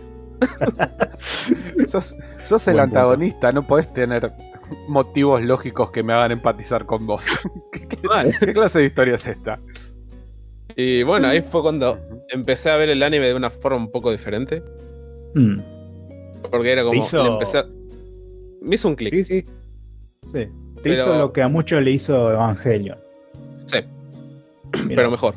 sos, sos el Buen antagonista, no podés tener motivos lógicos que me hagan empatizar con vos. ¿Qué, qué- Mal. qué clase de historia es esta? Y bueno, ahí fue cuando empecé a ver el anime de una forma un poco diferente. Mm. Porque era como. Te hizo- le empecé a- Me hizo un clic. Sí, sí. Sí. Te Pero- hizo lo que a muchos le hizo Evangelion. Sí, Mirá. pero mejor.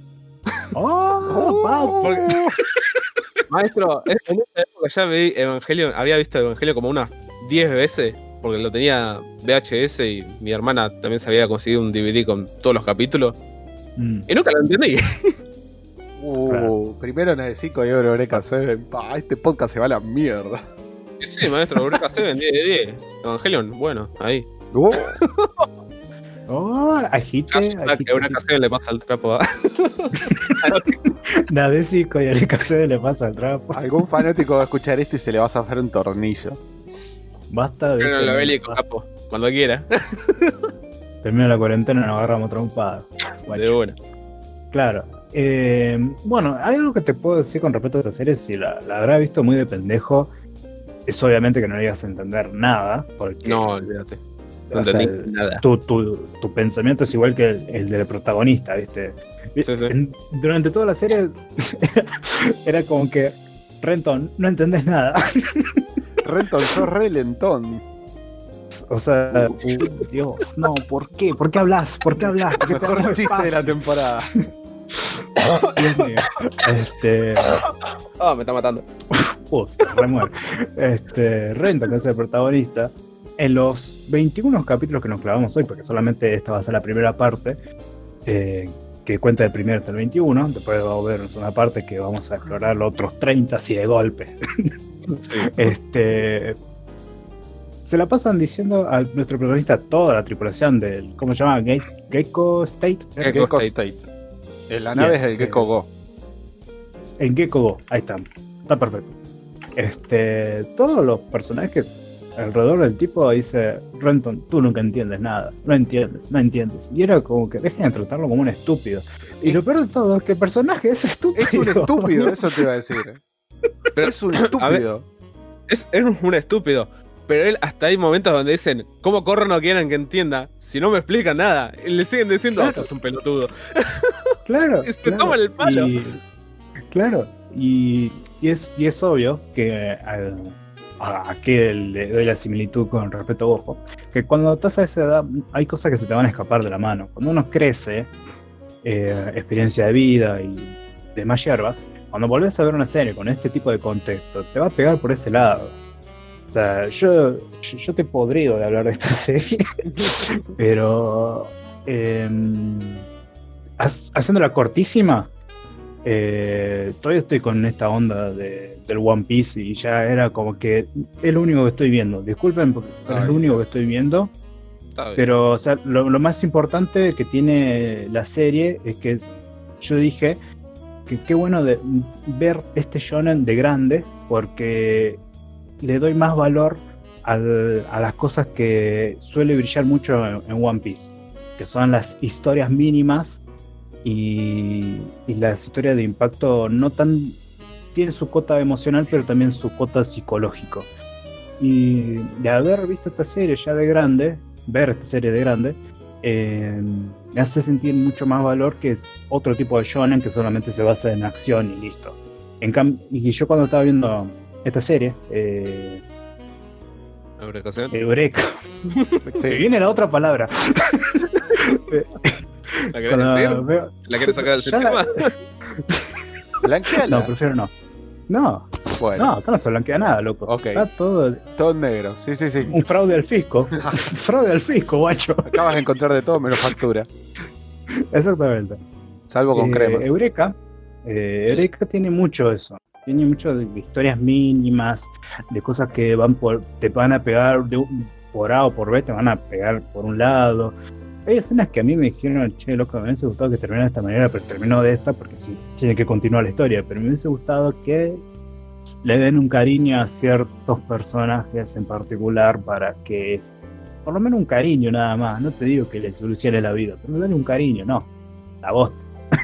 ¡Oh! Oh. porque- Maestro, en en esa época ya vi Evangelion, había visto Evangelion como unas diez veces. Porque lo tenía V H S y mi hermana también se había conseguido un D V D con todos los capítulos. Mm. Y nunca lo entendí. Uh, Claro. Primero Necesico y ahora Eureka siete. Pa, este podcast se va a la mierda. Y sí, maestro, Eureka siete, diez de diez. Evangelion, bueno, ahí. Uh, Oh, agite, Hashtag agite. Eureka siete le pasa el trapo a. Nadesico y Eureka siete le pasa el trapo. algún fanático va a escuchar esto y se le va a zafar un tornillo. Basta de Pero ese lo meme. bélico, capo, cuando quiera. Termina la cuarentena y nos agarramos trompada. De una. Claro. Eh, bueno, algo que te puedo decir con respecto a esta serie, si la, la habrás visto muy de pendejo, es obviamente que no llegas a entender nada, porque No, olvídate. No o sea, entendí nada. tu, tu, tu pensamiento es igual que el, el del protagonista, ¿viste? Sí, sí. En- durante toda la serie era como que, Renton, no entendés nada. Renton, sos re lentón. O sea, uh, Dios, no, ¿por qué? ¿Por qué hablas? ¿Por qué hablas? ¿Por qué te hablas Mejor chiste de la despacio? temporada. Dios mío. Este, Ah, me está matando. uh, se remueve. Este, Renton, que es el protagonista, en los veintiuno capítulos que nos clavamos hoy, porque solamente esta va a ser la primera parte, eh, que cuenta del primero hasta el veintiuno, después va a haber una segunda parte que vamos a explorar los otros treinta así de golpe. Sí. Este, se la pasan diciendo a nuestro protagonista toda la tripulación del, ¿cómo se llama? Ge- Gecko State. Gecko Gecko State. State. Eh, La nave Bien, es el Gecko es- Go. El Gecko Go, ahí está, está perfecto. Este, todos los personajes alrededor del tipo dice, Renton, tú nunca entiendes nada, no entiendes, no entiendes. Y era como que dejen de tratarlo como un estúpido. Y lo peor de todo es que el personaje es estúpido. Es un estúpido, eso te iba a decir. Pero, Es un a ver, estúpido. es, es un estúpido. Pero él, hasta hay momentos donde dicen, ¿cómo corro no quieren que entienda? Si no me explican nada. Y le siguen diciendo, Claro. oh, sos un pelotudo. Claro. Y se claro. toman el palo. Y- claro, y, y, es, y es obvio que a, a, a que le doy la similitud con respecto a Gojo, que cuando estás a esa edad hay cosas que se te van a escapar de la mano. Cuando uno crece, eh, experiencia de vida y de más hierbas, cuando volvés a ver una serie con este tipo de contexto, te va a pegar por ese lado. O sea, yo, yo, yo te podrido de hablar de esta serie, pero eh, haciéndola cortísima, eh, todavía estoy con esta onda de, del One Piece y ya era como que es lo único que estoy viendo. Disculpen, porque es Ay, lo único Dios. que estoy viendo. Está bien. Pero o sea, lo, lo más importante que tiene la serie es que es, yo dije que qué bueno de ver este shonen de grande, porque le doy más valor al, a las cosas que suele brillar mucho en, en One Piece, que son las historias mínimas y, y las historias de impacto no tan... Tiene su cota emocional, pero también su cota psicológico. Y de haber visto esta serie ya de grande, ver esta serie de grande, eh, me hace sentir mucho más valor que otro tipo de shonen que solamente se basa en acción y listo. En cam- y yo cuando estaba viendo esta serie, eh, Eureka, ¿sí? Eureka, Sí. me viene la otra palabra. ¿La querés Cuando mentir? veo- ¿La querés sacar del Ya la- sistema? Blanqueala. No, prefiero no. No, Bueno, no, acá no se blanquea nada, loco. Ok. Está todo todo en negro. Sí, sí, sí. un fraude al fisco. Fraude al fisco, guacho. Acabas de encontrar de todo menos factura. Exactamente. Salvo con Eh, crema. Eureka, eh, Eureka tiene mucho eso. Tiene mucho de, de historias mínimas, de cosas que van por, te van a pegar de, un- por A o por B, te van a pegar por un lado. Hay escenas que a mí me dijeron, che, loco, me hubiese gustado que terminara de esta manera, pero terminó de esta porque sí, tiene que continuar la historia. Pero me hubiese gustado que le den un cariño a ciertos personajes en particular para que, por lo menos un cariño nada más. No te digo que le solucione la vida, pero dale un cariño, no. La voz.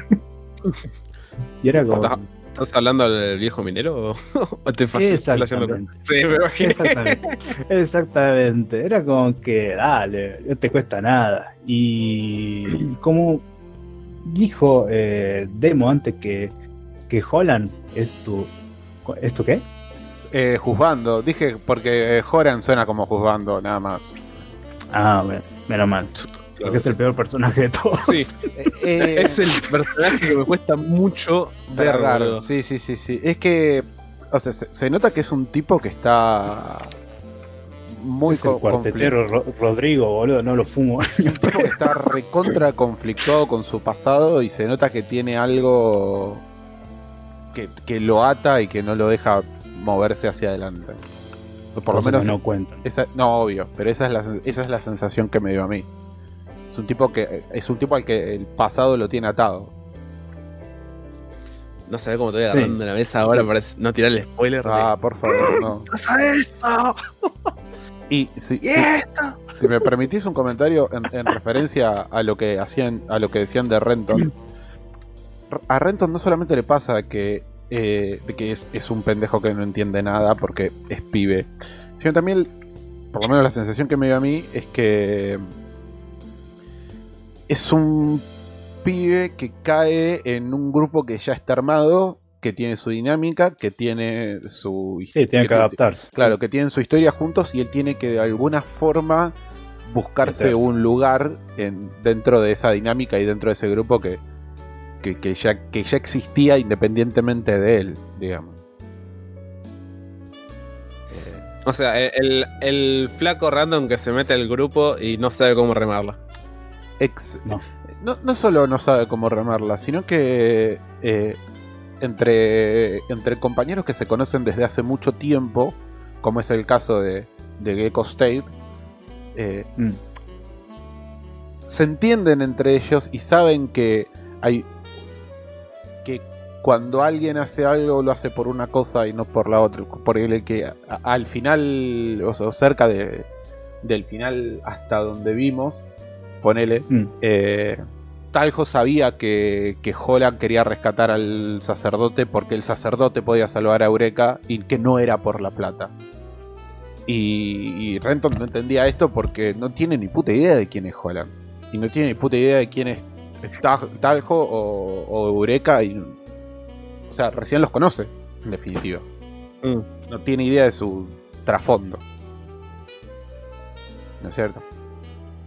Y era como... Estás- ¿Estás hablando del viejo minero o, o te flashe- flasheando con- Exactamente. Sí, me imagino. Exactamente. Exactamente. Era como que, dale, no te cuesta nada. Y como dijo eh, Demo antes que, que Holland es tu... ¿Es tu qué? Eh, juzgando. Dije porque eh, Joran suena como juzgando, nada más. Ah, bueno, menos mal. Porque es el peor personaje de todos. Sí, Eh, eh, es el personaje que me cuesta mucho ver, tragar. boludo. Sí, sí, sí, sí. Es que, o sea, se, se nota que es un tipo que está muy Es el co- cuartetero Ro- Rodrigo, boludo, no lo fumo. Es un tipo que está recontra conflictuado con su pasado y se nota que tiene algo que, que lo ata y que no lo deja moverse hacia adelante. O por lo Cosas menos que no cuentan. esa, no, obvio, pero esa es la esa es la sensación que me dio a mí. Es un tipo que es un tipo al que el pasado lo tiene atado. No sé cómo te voy Sí. agarrando la mesa ahora Sí. para no tirar el spoiler. de- Ah, por favor, no. ¡Pasa esto! Y si, ¡Y si- esto! si me permitís un comentario en, en referencia a lo que hacían, a lo que decían de Renton. A Renton no solamente le pasa que, eh, de que es, es un pendejo que no entiende nada porque es pibe, sino también, por lo menos la sensación que me dio a mí es que es un pibe que cae en un grupo que ya está armado, que tiene su dinámica, que tiene su Sí, tiene que adaptarse. Claro, que tienen su historia juntos y él tiene que de alguna forma buscarse Meterse. un lugar en, dentro de esa dinámica y dentro de ese grupo que, que, que ya, que ya existía independientemente de él, digamos. O sea, el, el flaco random que se mete al grupo y no sabe cómo remarla. Ex- No. no, no solo no sabe cómo remarla, sino que eh, entre, entre compañeros que se conocen desde hace mucho tiempo, como es el caso de, de Gecko State, eh, Mm. se entienden entre ellos y saben que hay que cuando alguien hace algo lo hace por una cosa y no por la otra, por el que a- al final, o sea, cerca de, del final hasta donde vimos, ponele, Mm. eh, Taljo sabía que, que Holland quería rescatar al sacerdote porque el sacerdote podía salvar a Eureka y que no era por la plata. Y, y Renton no entendía esto porque no tiene ni puta idea de quién es Holland. Y no tiene ni puta idea de quién es Taj- Taljo o, o Eureka. Y, o sea, recién los conoce, en definitiva. Mm. No tiene idea de su trasfondo. ¿No es cierto?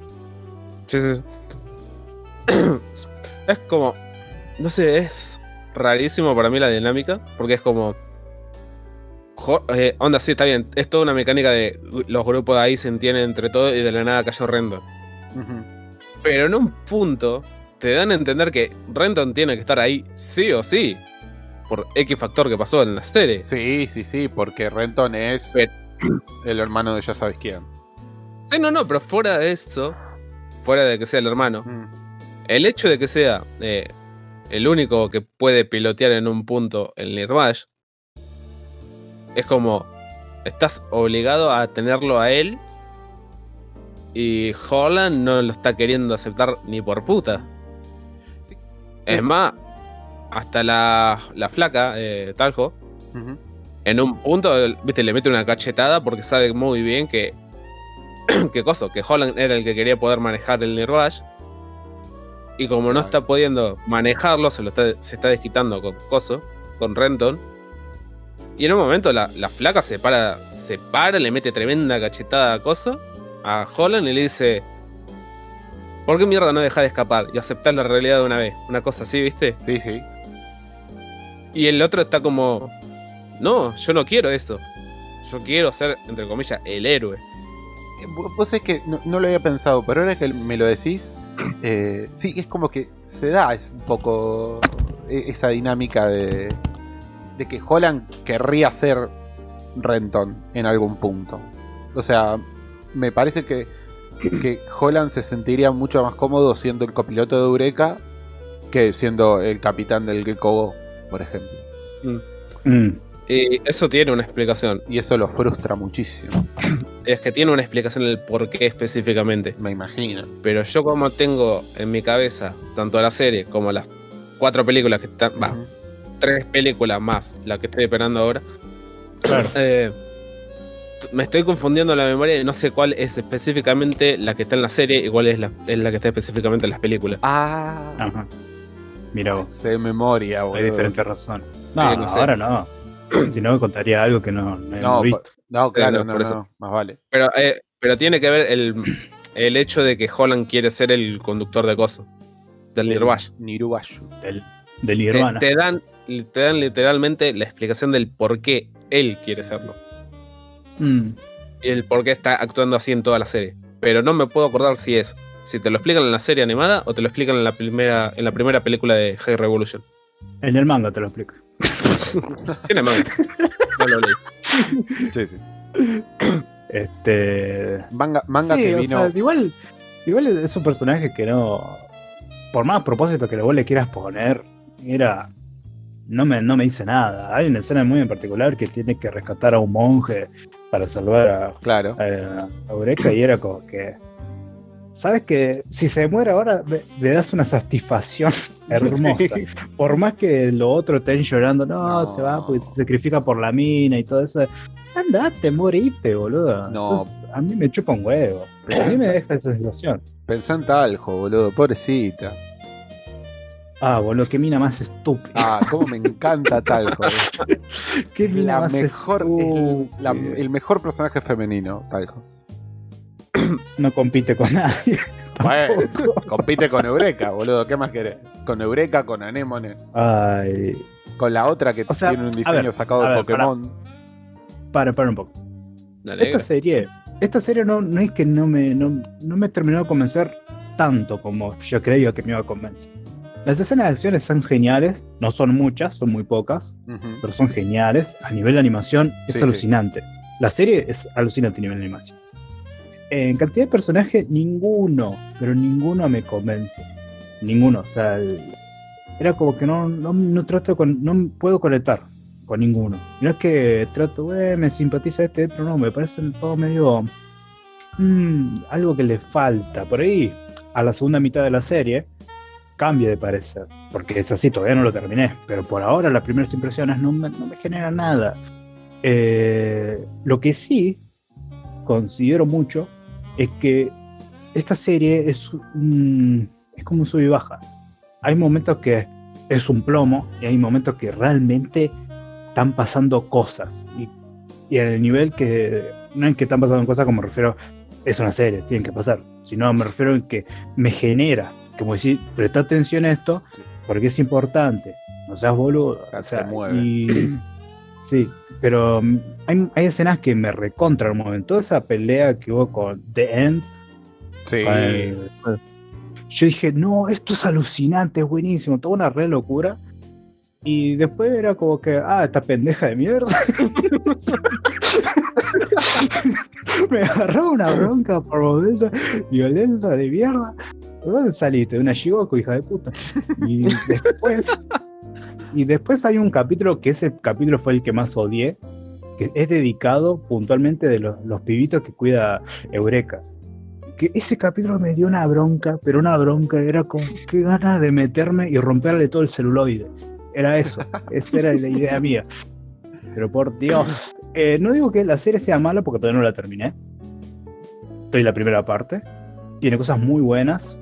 Sí, sí. Es como. No sé, es. rarísimo para mí la dinámica, porque es como... jo- eh, onda, sí, está bien, es toda una mecánica de los grupos de ahí se entienden entre todos y de la nada cayó Renton. Ujú. Pero en un punto te dan a entender que Renton tiene que estar ahí sí o sí, por X factor que pasó en la serie. Sí, sí, sí, porque Renton es Pero- el hermano de ya sabes quién. Sí, no, no, pero fuera de eso, fuera de que sea el hermano, Mm. el hecho de que sea eh, el único que puede pilotear en un punto el Nirvash, es como, estás obligado a tenerlo a él y Holland no lo está queriendo aceptar ni por puta. Sí. Es más, hasta la, la flaca, eh, Taljo, Ujú. en un punto, viste, le mete una cachetada porque sabe muy bien que, que cosa, que Holland era el que quería poder manejar el Nirvash. Y como no Claro. está pudiendo manejarlo, se lo está, se está desquitando con Coso, con Renton. Y en un momento la, la flaca se para, se para, le mete tremenda cachetada a Coso, a Holland, y le dice: ¿por qué mierda no dejas de escapar y aceptar la realidad de una vez? Una cosa así, ¿viste? Sí, sí. Y el otro está como: no, yo no quiero eso. Yo quiero ser, entre comillas, el héroe. Eh, vo- Vos es que no, no lo había pensado, pero ahora que me lo decís, eh, sí, es como que se da es un poco e- esa dinámica de, de que Holland querría ser Renton en algún punto. O sea, me parece que, que Holland se sentiría mucho más cómodo siendo el copiloto de Eureka que siendo el capitán del Gecko Go, por ejemplo. Mm. Y eso tiene una explicación. Y eso lo frustra muchísimo, Es que tiene una explicación el por qué específicamente. me imagino. Pero yo, como tengo en mi cabeza tanto la serie como las cuatro películas que están, va, Ujú. tres películas más la que estoy esperando ahora, Claro. eh, t- me estoy confundiendo la memoria y no sé cuál es específicamente la que está en la serie y cuál es la, es la que está específicamente en las películas. Ah, Ajá. Mira vos, sé de memoria, hay boludo. diferentes razones. No, no sé. ahora no. Si no, contaría algo que no, no hemos No, visto. no, claro, no, no, por no, eso. más vale. Pero, eh, pero tiene que ver el, el hecho de que Holland quiere ser el conductor de Coso, del Nirvash. Nirubashu. Del, del Te, Nirvana. te dan, te dan literalmente la explicación del por qué él quiere serlo. Mm. Y el por qué está actuando así en toda la serie. Pero no me puedo acordar si es si te lo explican en la serie animada o te lo explican en la primera, en la primera película de High Revolution. En el manga te lo explico. Tiene manga. No lo leí. Sí, sí. Este. Manga, manga sí, que o vino. sea, igual, igual es un personaje que no. Por más propósito que vos le quieras poner, era. No me, no me dice nada. Hay una escena muy en particular que tiene que rescatar a un monje para salvar a, Claro. a, a Eureka y era como que. Sabes que si se muere ahora le, le das una satisfacción hermosa. Sí. Por más que lo otro estén llorando, no, No. se va, porque se sacrifica por la mina y todo eso. Andate, morite, boludo. No. Sos- a mí me chupa un huevo. A mí me deja esa situación. Pensá en Taljo, boludo, pobrecita. Ah, boludo, qué mina más estúpida. Ah, cómo me encanta Taljo. Qué Es mina la más mejor, es el, la- estúpida. el mejor personaje femenino, Taljo. No compite con nadie. Bueno, tampoco. compite con Eureka, boludo, ¿qué más querés? Con Eureka, con Anemone, Ay. con la otra que O sea, tiene un a diseño ver, sacado a de ver, pará. Pokémon. Para, para un poco. La Esta negra. serie, esta serie no, no es que no me, no, no me terminó de convencer tanto como yo creía que me iba a convencer. Las escenas de acciones son geniales, no son muchas, son muy pocas, Ujú. pero son geniales. A nivel de animación es Sí, sí. alucinante. La serie es alucinante a nivel de animación. En cantidad de personajes, ninguno, pero ninguno me convence. Ninguno, o sea, el- era como que no, no, no trato con, no puedo conectar con ninguno. No es que trato, eh, me simpatiza este otro, no, me parecen todo medio mm, algo que le falta. Por ahí, a la segunda mitad de la serie, cambia de parecer, porque es así, todavía no lo terminé, pero por ahora las primeras impresiones no me, no me generan nada. Eh, lo que sí considero mucho es que esta serie es, un- es como un sub y baja. Hay momentos que es un plomo y hay momentos que realmente están pasando cosas. Y, y en el nivel que no es que están pasando cosas como me refiero, es una serie, tienen que pasar, sino me refiero en que me genera, como decir, presta atención a esto porque es importante. no seas boludo. Ya O sea, te mueve. y sí, pero mm, hay, hay escenas que me recontra mueven. Toda esa pelea que hubo con The End, Sí. con el- yo dije, no, esto es alucinante, es buenísimo, toda una re locura. Y después era como que, ah, esta pendeja de mierda. Me agarró una bronca por momentos, violenta de mierda. ¿De dónde saliste? De una Shigoko, hija de puta. Y después, y después hay un capítulo que ese capítulo fue el que más odié, que es dedicado puntualmente de los, los pibitos que cuida Eureka. Que ese capítulo me dio una bronca, pero una bronca, era como qué ganas de meterme y romperle todo el celuloide. Era eso, esa era la idea mía. Pero por Dios, eh, no digo que la serie sea mala porque todavía no la terminé. Estoy en la primera parte, tiene cosas muy buenas,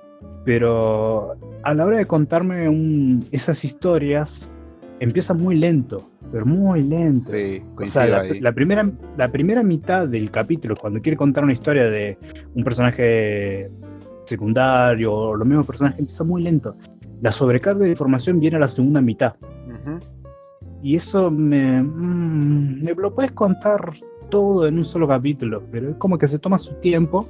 pero a la hora de contarme un- esas historias, empieza muy lento, pero muy lento. Sí, O coincido sea, la, ahí. la primera, la primera mitad del capítulo, cuando quiere contar una historia de un personaje secundario o los mismos personajes, empieza muy lento. La sobrecarga de información viene a la segunda mitad. Ujú. Y eso me, mm, me lo puedes contar todo en un solo capítulo, pero es como que se toma su tiempo.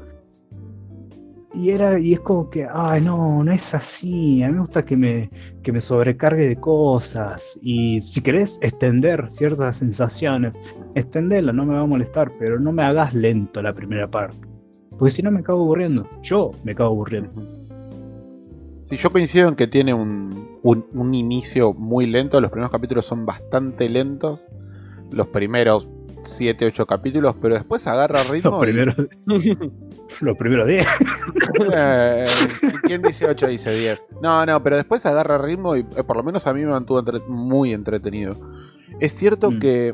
Y era y es como que, ay, no, no es así. A mí me gusta que me, que me sobrecargue de cosas. Y si querés extender ciertas sensaciones, extenderla, no me va a molestar, pero no me hagas lento la primera parte. Porque si no me acabo aburriendo. Yo me acabo aburriendo. Sí, yo coincido en que tiene un, un, un inicio muy lento. Los primeros capítulos son bastante lentos. Los primeros siete ocho capítulos, pero después agarra ritmo. Los primeros, los primeros diez. Y, eh, ¿quién dice ocho? Dice diez. No, no, pero después agarra ritmo y eh, por lo menos a mí me mantuvo entre- muy entretenido. Es cierto Mm. que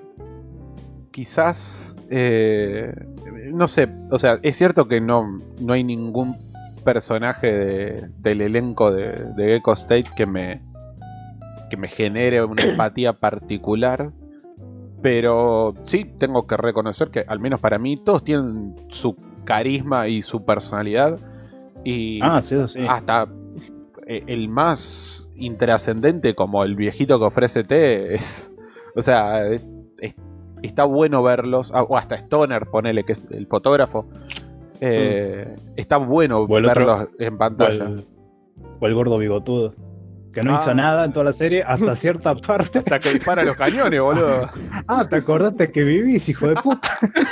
quizás, eh, no sé, o sea, es cierto que no, no hay ningún personaje de- del elenco de, de Gecko State que me, que me genere una empatía particular. Pero sí, tengo que reconocer que, al menos para mí, todos tienen su carisma y su personalidad. Y Ah, sí, eso sí. hasta eh, el más intrascendente, como el viejito que ofrece té, es. O sea, es, es- está bueno verlos. ah, O hasta Stoner, ponele, que es el fotógrafo. Eh, Está bueno O el otro- verlos en O pantalla. el, o el gordo bigotudo. Que no Ah. hizo nada en toda la serie hasta cierta parte. Hasta que dispara los cañones, boludo. Ah, te acordaste que vivís, hijo de puta.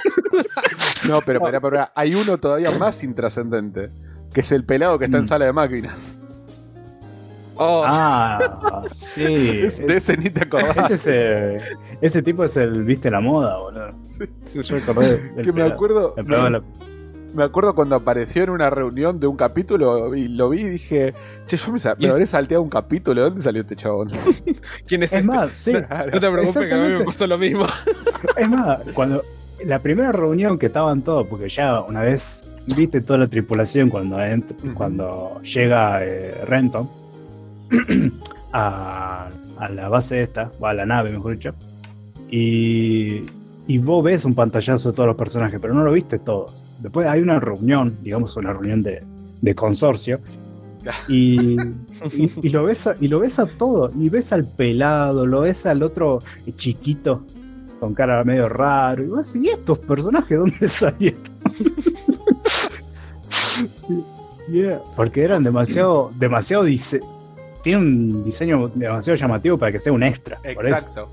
No, pero, pero, pero hay uno todavía más intrascendente. Que es el pelado que está en Mm. sala de máquinas. Oh, Ah, sí. Es- de ese ni te acordás. Ese, ese, ese tipo es el viste la moda, boludo. Sí. sí, Yo me acordé del Que me pelado. acuerdo. El pelado de la- Me acuerdo cuando apareció en una reunión de un capítulo y lo vi y dije, che, yo me, sa- me habré salteado un capítulo, ¿de dónde salió este chabón? ¿quién es, Es este? más, sí. No te preocupes que a mí me Exactamente. pasó lo mismo. Es más, cuando la primera reunión que estaban todos, porque ya una vez viste toda la tripulación cuando ent- Ujú. cuando llega eh, Renton a, a la base esta, o a la nave mejor dicho, y, y vos ves un pantallazo de todos los personajes, pero no lo viste todos. Después hay una reunión, digamos una reunión de, de consorcio, y, y, y lo ves a, y lo ves a todo, y ves al pelado, lo ves al otro chiquito con cara medio raro, y vos, ¿y estos personajes dónde salieron? Yeah, porque eran demasiado, demasiado dice tiene un diseño demasiado llamativo para que sea un extra. por eso. Exacto.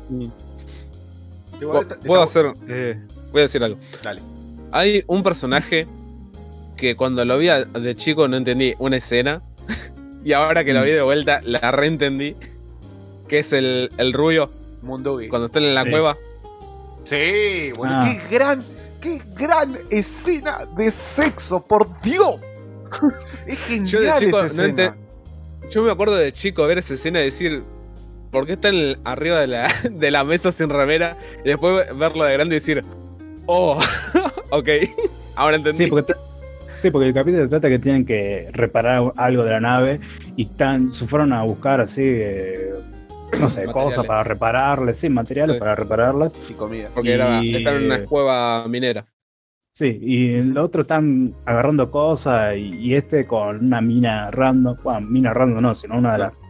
Pu- Puedo hacer. eh, voy a decir algo. Dale. Hay un personaje que cuando lo vi a- de chico no entendí una escena. Y ahora que lo vi de vuelta la reentendí. Que es el, el rubio Mundugi. cuando están en la Sí. cueva. Sí, bueno, Ah. qué gran, qué gran escena de sexo, por Dios. Es genial Yo de chico esa no escena. Yo me acuerdo de chico ver esa escena y decir, ¿por qué está en- arriba de la, de la mesa sin remera? Y después verlo de grande y decir, oh, ok, ahora entendí. Sí, porque, sí, porque el capítulo trata que tienen que reparar algo de la nave y están, se fueron a buscar así, eh, no sé, Materiales. cosas para repararlas, sí, materiales Sí. para repararlas. Y comida. Porque era, y- están en una cueva minera. Sí, y el otro están agarrando cosas y, y este con una mina random, bueno, mina random no, sino una de las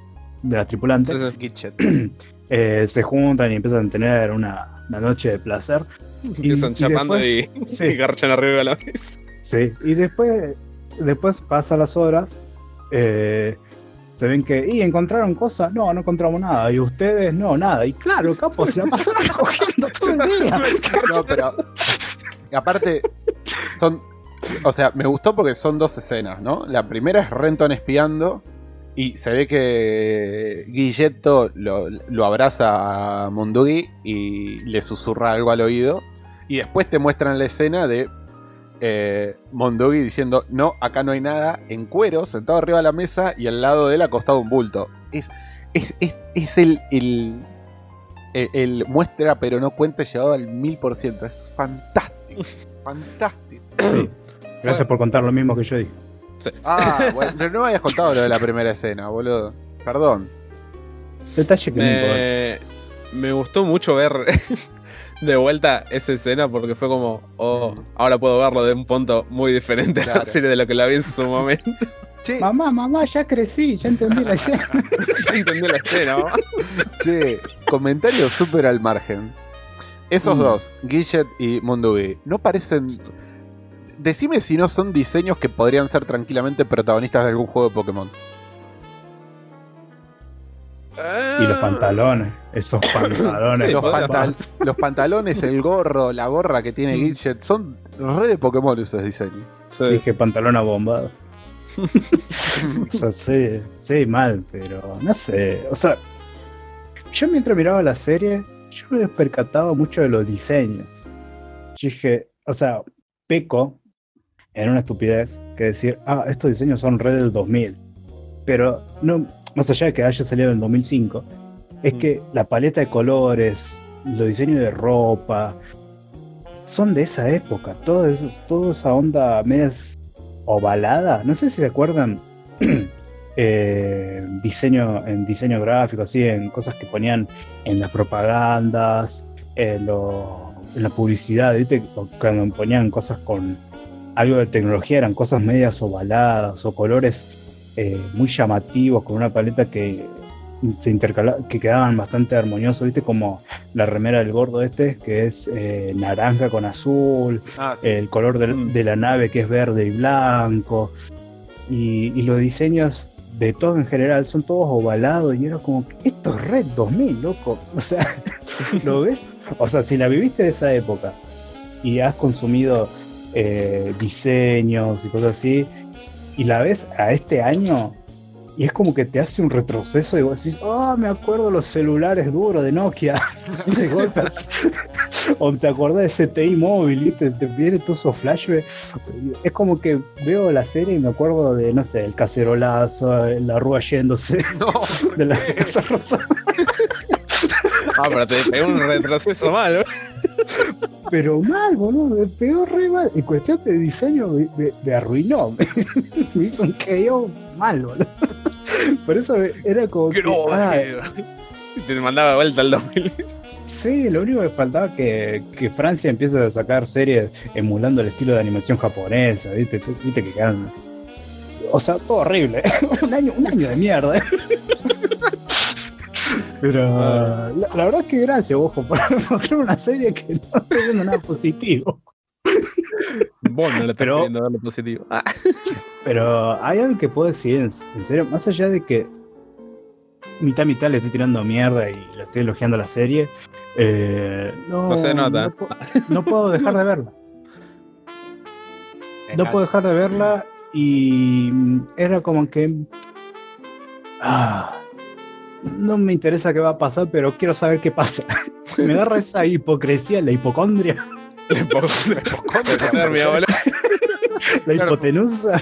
de las tripulantes, Sí, sí. Gidget. eh, se juntan y empiezan a tener una, una noche de placer. Empiezan y chapando después- y, sí. y garchan arriba a la vez. Sí, y después, después pasan las horas, eh, se ven que, y encontraron cosas, no, no encontramos nada, y ustedes, no, nada, y claro, capo, se la pasaron cogiendo todo el día. No, pero aparte son, o sea, me gustó porque son dos escenas, ¿no? La primera es Renton espiando y se ve que Guilletto lo, lo abraza a Mondugi y le susurra algo al oído y después te muestran la escena de eh, Mondugi diciendo no, acá no hay nada, en cuero, sentado arriba de la mesa y al lado de él acostado un bulto. Es, es, es, es el, el El, el muestra pero no cuenta llevado al mil por ciento. Es fantástico. Fantástico. Sí, gracias por contar lo mismo que yo dije. Ah, bueno, pero no me habías contado lo de la primera escena, boludo. Perdón. Detalle que no importa. Me, me gustó mucho ver de vuelta esa escena porque fue como, oh, ahora puedo verlo de un punto muy diferente a Claro. la serie de lo que la vi en su momento. Che, Mamá, mamá, ya crecí, ya entendí la escena. Ya entendí la escena, ¿no? che, comentario súper al margen. Esos Mm. dos, Gidget y Mondugi, no parecen. Decime si no son diseños que podrían ser tranquilamente protagonistas de algún juego de Pokémon. Y los pantalones, esos pantalones. Sí, Los, podría. pantal- los pantalones, el gorro, la gorra que tiene Gidget, son re de Pokémon esos diseños. Sí. Dije pantalón abombado. O sea, sí, sí, mal, pero no sé. O sea, yo mientras miraba la serie, yo me percataba mucho de los diseños. Yo dije, o sea, peco en una estupidez que decir, ah, estos diseños son re del dos mil. Pero no, más allá de que haya salido en el dos mil cinco, es Mm. que la paleta de colores, los diseños de ropa, son de esa época. Todo eso, toda esa onda media ovalada. No sé si se acuerdan. eh, diseño en diseño gráfico, así, en cosas que ponían en las propagandas, en, lo- en la publicidad, ¿viste? Cuando ponían cosas con algo de tecnología, eran cosas medias ovaladas o colores eh, muy llamativos, con una paleta que se intercala, que quedaban bastante armoniosos, ¿viste? Como la remera del gordo este, que es eh, naranja con azul, Ah, sí. el color de, Mm. de la nave que es verde y blanco, y, y los diseños de todo en general son todos ovalados, y era como, que esto es Red dos mil, loco. O sea, ¿lo ves? O sea, si la viviste de esa época y has consumido eh, diseños y cosas así, y la ves a este año, y es como que te hace un retroceso y vos decís, oh, me acuerdo los celulares duros de Nokia. De golpe. O te acordás de C T I móvil, ¿viste? Te viene todo esos flashbacks. Es como que veo la serie y me acuerdo de, no sé, el cacerolazo, la rúa yéndose No, de la Casa Rosa. Ah, pero te pegó un retroceso malo. Pero mal, boludo, me pegó re mal. En cuestión de diseño me, me- me arruinó. Me hizo un K O mal, boludo. Por eso era como que, No, ah, te mandaba de vuelta al dos mil. sí, lo único que faltaba que, que Francia empiece a sacar series emulando el estilo de animación japonesa, ¿viste? Entonces, viste que quedan. O sea, todo horrible. un año, un año de mierda. Pero Ah. la, la verdad es que gracias, ojo, por mostrar una serie que no está viendo nada positivo. Vos no le estás Pero- queriendo ver lo positivo. Ah. Pero hay algo que puedo decir, en, en serio, más allá de que mitad mitad le estoy tirando mierda y le estoy elogiando a la serie, eh, no, No se nota. No, pu- no puedo dejar de verla. No puedo dejar de verla y mm, era como que ah, no me interesa qué va a pasar, pero quiero saber qué pasa. Me agarra esa hipocresía, la hipocondria, Le pongo hipotermia, boludo. la Claro. hipotenusa.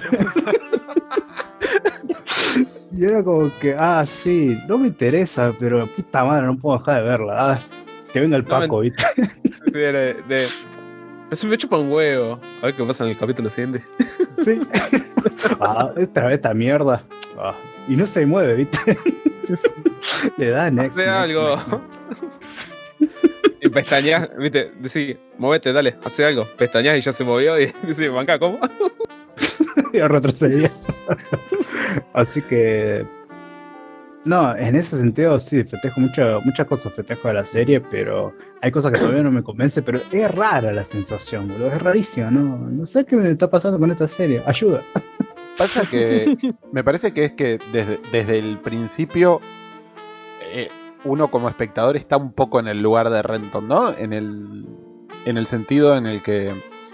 Y era como que, ah, sí, no me interesa, pero puta madre, no puedo dejar de verla. Ah, que venga el No, Paco, ¿viste? Sí, sí, de, de- Eso me chupa un huevo. A ver qué pasa en el capítulo siguiente. Sí. Ah, esta, esta mierda. Ah, y no se mueve, ¿viste? Le da next. Hace next, algo. next. Y pestañas, viste, decís, movete, dale, hace algo. Pestañas y ya se movió y decís, banca, ¿cómo? Y retrocedía. Así que No, en ese sentido sí, festejo mucho, muchas cosas, festejo de la serie, pero hay cosas que todavía no me convence, pero es rara la sensación, boludo, es rarísima, ¿no? No sé qué me está pasando con esta serie, ayuda. Pasa que me parece que es que desde, desde el principio eh, uno como espectador está un poco en el lugar de Renton, ¿no? En el, en el sentido en el que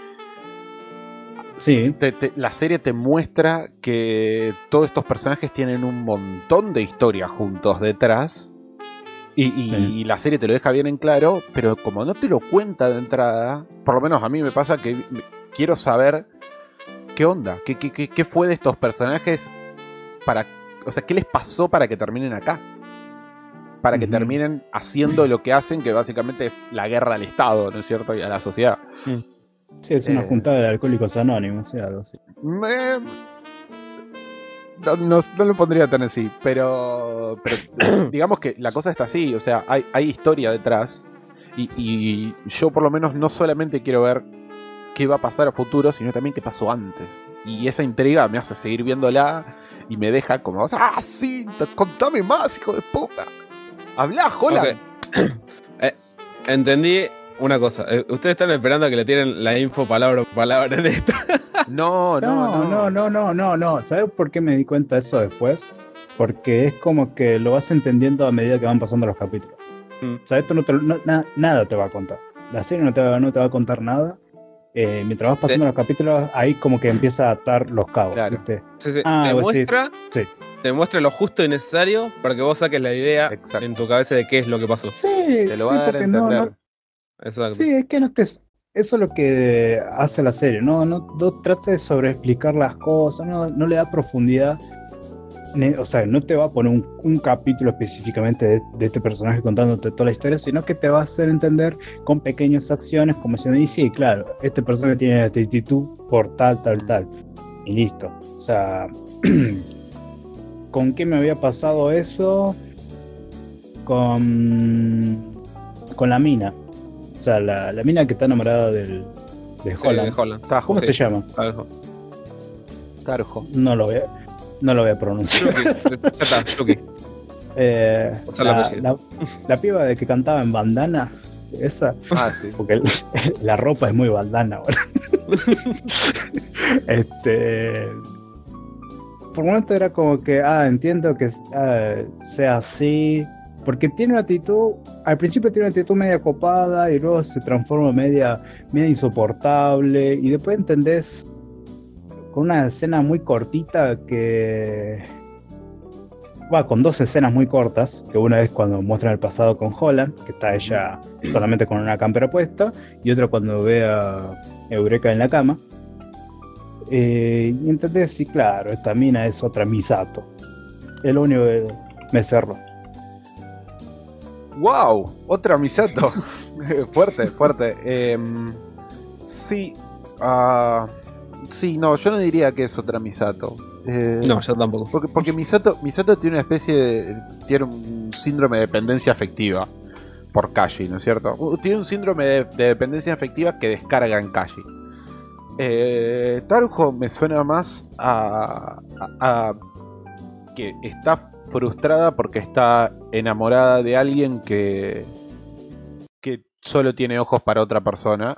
Sí, te- te- la serie te muestra que todos estos personajes tienen un montón de historias juntos detrás. Y, y- Sí. y la serie te lo deja bien en claro, pero como no te lo cuenta de entrada, por lo menos a mí me pasa que me- quiero saber qué onda, qué, qué, qué, qué fue de estos personajes para, o sea, qué les pasó para que terminen acá, para que Ujú. terminen haciendo lo que hacen, que básicamente es la guerra al Estado, ¿no es cierto? Y a la sociedad. sí, es una Eh. juntada de alcohólicos anónimos, o sea, algo así. Me- No, no- no lo pondría tan así, pero, pero digamos que la cosa está así, o sea, hay, hay historia detrás y, y yo por lo menos no solamente quiero ver qué va a pasar a futuro, sino también qué pasó antes. Y esa intriga me hace seguir viéndola y me deja como, ah, sí, t- contame más, hijo de puta. Hablá, Holland. Ok. Eh, entendí una cosa. Eh, ustedes están esperando a que le tiren la info palabra por palabra en esto. No, no, No, no, no, no, no, no. ¿Sabes por qué me di cuenta de eso después? Porque es como que lo vas entendiendo a medida que van pasando los capítulos. Mm. O sea, esto no te, lo- no- na- nada te va a contar. La serie no te va, no te va a contar nada. Eh, mientras vas pasando los capítulos, ahí como que empieza a atar los cabos. Claro. ¿viste? Sí, sí. Ah, te vos decís, muestra, sí. te muestra lo justo y necesario para que vos saques la idea Exacto. en tu cabeza de qué es lo que pasó. Sí, Te lo sí, va a dar a porque no, entender. no, Exacto. sí, es que no te, eso es lo que hace la serie, no, no, no trata de sobreexplicar las cosas, no, no le da profundidad, ne- o sea, no te va a poner un, un capítulo específicamente de, de este personaje contándote toda la historia, sino que te va a hacer entender con pequeñas acciones, como si y sí, claro, este personaje tiene esta actitud por tal, tal, tal, y listo. O sea, ¿con qué me había pasado eso? Con, con la mina. O sea, la, la mina que está enamorada del, de Sí, Holland. de Holland. Tajo, ¿Cómo sí. se llama? Algo. Tarjo. Mm. No lo voy a, no lo voy a pronunciar. Chucky. Ya está, Chucky. Eh, Usar la la, apellido. la, la piba de que cantaba en bandana, esa, Ah, sí. porque el- la ropa es muy bandana ahora. este, por un momento era como que, ah, entiendo que ah, sea así, porque tiene una actitud, al principio tiene una actitud media copada y luego se transforma media, media insoportable y después entendés con una escena muy cortita que va con dos escenas muy cortas, que una es cuando muestran el pasado con Holland, que está ella solamente con una campera puesta, y otra cuando ve a Eureka en la cama. Eh, y entendés, sí, claro, esta mina es otra Misato. Es lo único que me cerró. ¡Wow! Otra Misato. Fuerte, fuerte. Em, sí. ah, sí, no, yo no diría que es otra Misato. Eh, No, yo tampoco. Porque, porque Misato, Misato tiene una especie de. Tiene un síndrome de dependencia afectiva por Kashi, ¿no es cierto? Uh, Tiene un síndrome de, de dependencia afectiva que descarga en Kashi. Eh, Tarujo me suena más a, a, a que está frustrada porque está enamorada de alguien que, que solo tiene ojos para otra persona.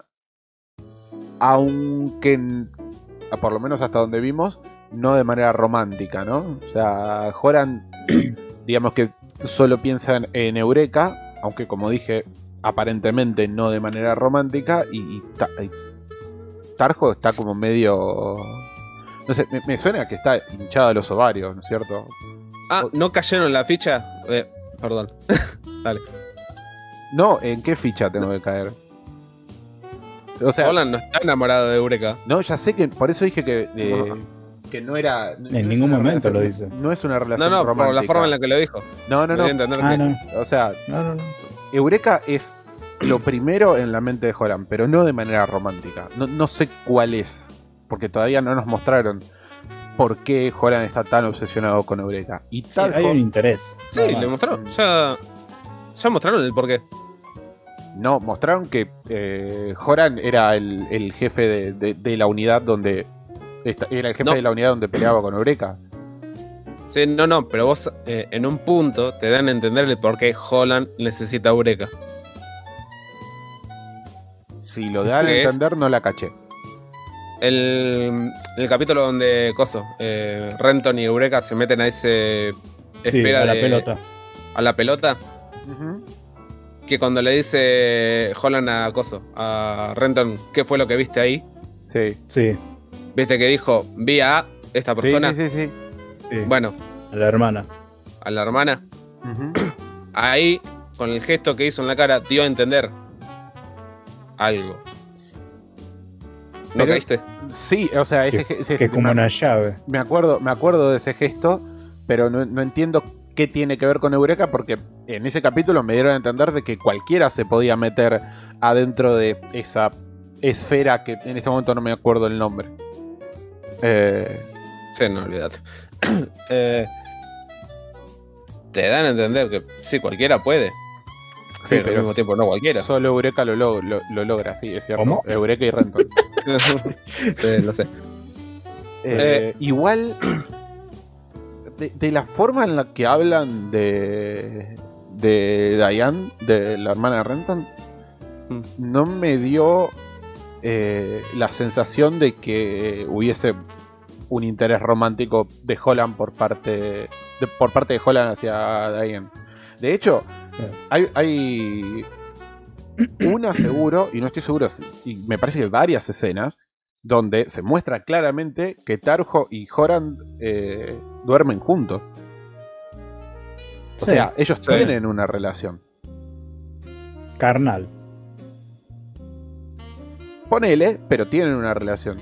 Aunque, por lo menos hasta donde vimos, no de manera romántica, ¿no? O sea, Joran, digamos que solo piensa en, en Eureka, aunque como dije, aparentemente no de manera romántica, y, y, ta, y Tarjo está como medio... No sé, me, me suena que está hinchado de los ovarios, ¿no es cierto? Ah, ¿no cayeron en la ficha? Eh, perdón. Dale. No, ¿en qué ficha tengo que caer? O sea, Holland no está enamorado de Eureka. no, ya sé que por eso dije que, eh, Ajá. que no era... no- no En es ningún una momento relación- lo dice. No es una No, relación no, romántica. por la forma en la que lo dijo. No, no, Me di no. a entender Ah, que- no. O sea, No, no, no. Eureka es lo primero en la mente de Joran, pero no de manera romántica. No, no sé cuál es, porque todavía no nos mostraron por qué Joran está tan obsesionado con Eureka. Y Sí, Tarjo, hay un interés. Sí, nada más. le mostraron. Ya, ya mostraron el porqué. no, mostraron que eh, Joran era el, el jefe de, de- de la unidad donde... esta- era el jefe No. de la unidad donde peleaba con Eureka. Sí, no, no, pero vos eh, en un punto te dan a entender el por qué Holland necesita a Eureka. Si lo dan a ¿Qué es? entender, no la caché. El, el capítulo donde Coso, eh, Renton y Eureka se meten a ese Sí, esfera a la de- pelota. a la pelota, Ujú. que cuando le dice Holland a Coso, a Renton, ¿qué fue lo que viste ahí? Sí. Sí, Viste que dijo, vi a esta Sí, persona. sí, sí, sí. sí. Bueno, A la hermana. a la hermana. Ujú. Ahí, con el gesto que hizo en la cara, dio a entender algo. ¿No Pero- caíste? Sí, o sea, ese, Que, ese- que es como me, una llave. me acuerdo, me acuerdo de ese gesto, pero no, no entiendo qué tiene que ver con Eureka, porque en ese capítulo me dieron a entender de que cualquiera se podía meter adentro de esa esfera que en este momento no me acuerdo el nombre. Eh, Sí, no, olvídate. Eh, te dan a entender que sí, cualquiera puede. sí, pero al mismo tiempo no cualquiera. Solo Eureka lo, lo- lo- lo logra, sí, es cierto. ¿Cómo? Eureka y Renton. Sí, lo sé. Eh, igual, de, de la forma en la que hablan de, de Diane, de la hermana de Renton, Mm. no me dio eh, la sensación de que hubiese un interés romántico de Holland por parte de, por parte de Holland hacia Diane. De hecho, hay, hay una seguro, y no estoy seguro, si- y me parece que varias escenas, donde se muestra claramente que Tarjo y Horand eh, duermen juntos. O Sí. sea, ellos Sí. tienen una relación. Carnal. Ponele, pero tienen una relación.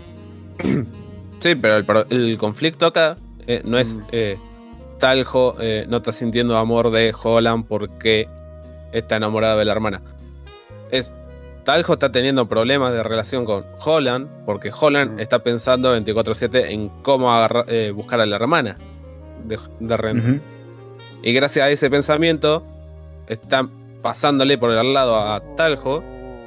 Sí, pero el, pro- el conflicto acá eh, no es Mm. eh, Taljo eh, no está sintiendo amor de Holland porque está enamorado de la hermana. Es Taljo está teniendo problemas de relación con Holland porque Holland Mm. está pensando veinticuatro siete en cómo agarrar- eh, buscar a la hermana de, de Renton. Ujú. Y gracias a ese pensamiento está pasándole por el lado a Taljo.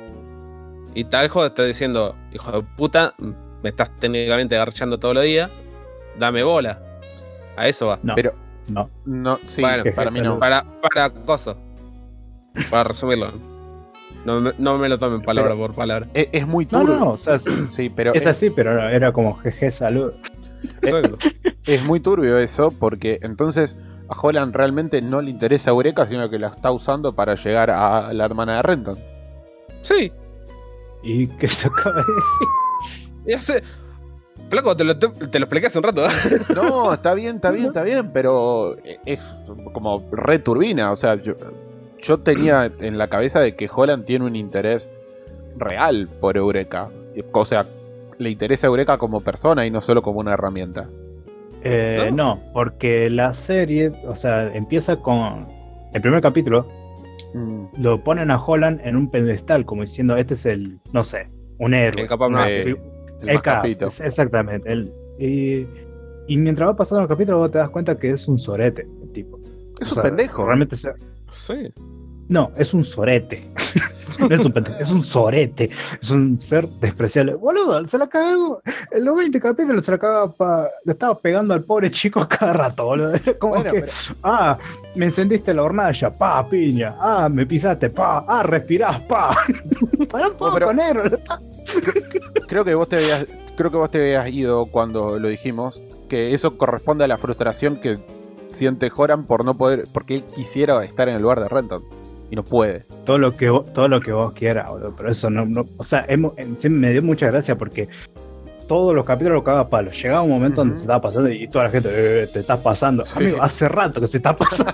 Y Taljo está diciendo, hijo de puta, me estás técnicamente agarchando todos los días, dame bola. A eso va. No, Pero no. no, sí, Bueno, para mí no. Para, para cosas. Para resumirlo. No, me- no me lo tomen palabra Pero- por palabra. Es, es muy No, turbio. no, no. O sea, Sí, pero es es, así, pero era como jeje, salud. Exacto. es muy turbio eso, porque entonces a Holland realmente no le interesa Eureka, sino que la está usando para llegar a la hermana de Renton. Sí, ¿Y qué te acaba de decir? ya sé. Flaco, te lo, te, te lo expliqué hace un rato. ¿eh? No, está bien, está bien, está bien, pero es como re turbina. O sea, yo, yo tenía en la cabeza de que Holland tiene un interés real por Eureka. O sea, le interesa a Eureka como persona y no solo como una herramienta. Eh, ¿No? no, porque la serie, o sea, empieza con el primer capítulo, Mm, lo ponen a Holland en un pedestal, como diciendo, este es el, no sé, un héroe. El capaz una más- sí, fi- el el más cap, capito. es- exactamente. El, y, y mientras va pasando el capítulo, vos te das cuenta que es un sorete, el tipo. Es O un sea, pendejo. Realmente se- Sí. No, es un sorete. No es un pendejo, es un sorete. Es un ser despreciable. Boludo, se la cagó. En los veinte capítulos se la cagaba pa- le estaba pegando al pobre chico a cada rato, boludo. Como Bueno, que, pero- ah, me encendiste la hornalla, pa, piña. Ah, me pisaste, pa. Ah, respirás, pa. Para un poco, pero- negro. Creo que vos te habías, creo que vos te habías ido cuando lo dijimos, que eso corresponde a la frustración que siente Horan por no poder, porque él quisiera estar en el lugar de Renton y no puede. Todo lo que vos, todo lo que vos quieras, boludo. Pero eso no, no o sea, hemos- en- sí me dio mucha gracia porque todos los capítulos lo cagaba palo. Llegaba un momento donde Ujú. se estaba pasando y toda la gente, eh, te estás pasando. Sí. Amigo, hace rato que se está pasando.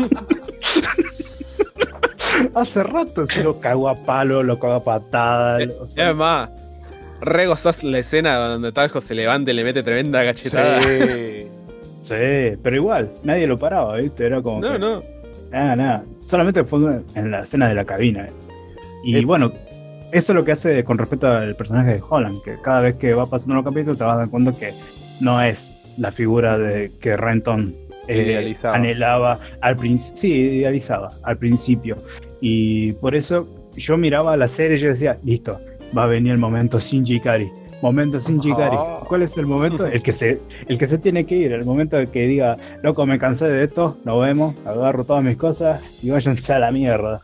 Hace rato se lo cagó a palo, lo cagó a patada. Eh, o Y sea, además, re gozás la escena donde Taljo se levanta y le mete tremenda cachetada. Sí. sí, pero igual, nadie lo paraba, ¿viste? Era como. No, que, no. Nada, nada. Solamente fue en la escena de la cabina. ¿eh? Y Eh, bueno, eso es lo que hace con respecto al personaje de Holland, que cada vez que va pasando los capítulos te vas dando cuenta que no es la figura de que Renton eh, Idealizaba. anhelaba al principio. Sí, idealizaba al principio. Y por eso yo miraba la serie y yo decía, listo, va a venir el momento Shinji Ikari. Momento sin Hikari. Oh. ¿Cuál es el momento? El que se, el que se tiene que ir, el momento de que diga, loco, me cansé de esto, nos vemos, agarro todas mis cosas y váyanse a la mierda.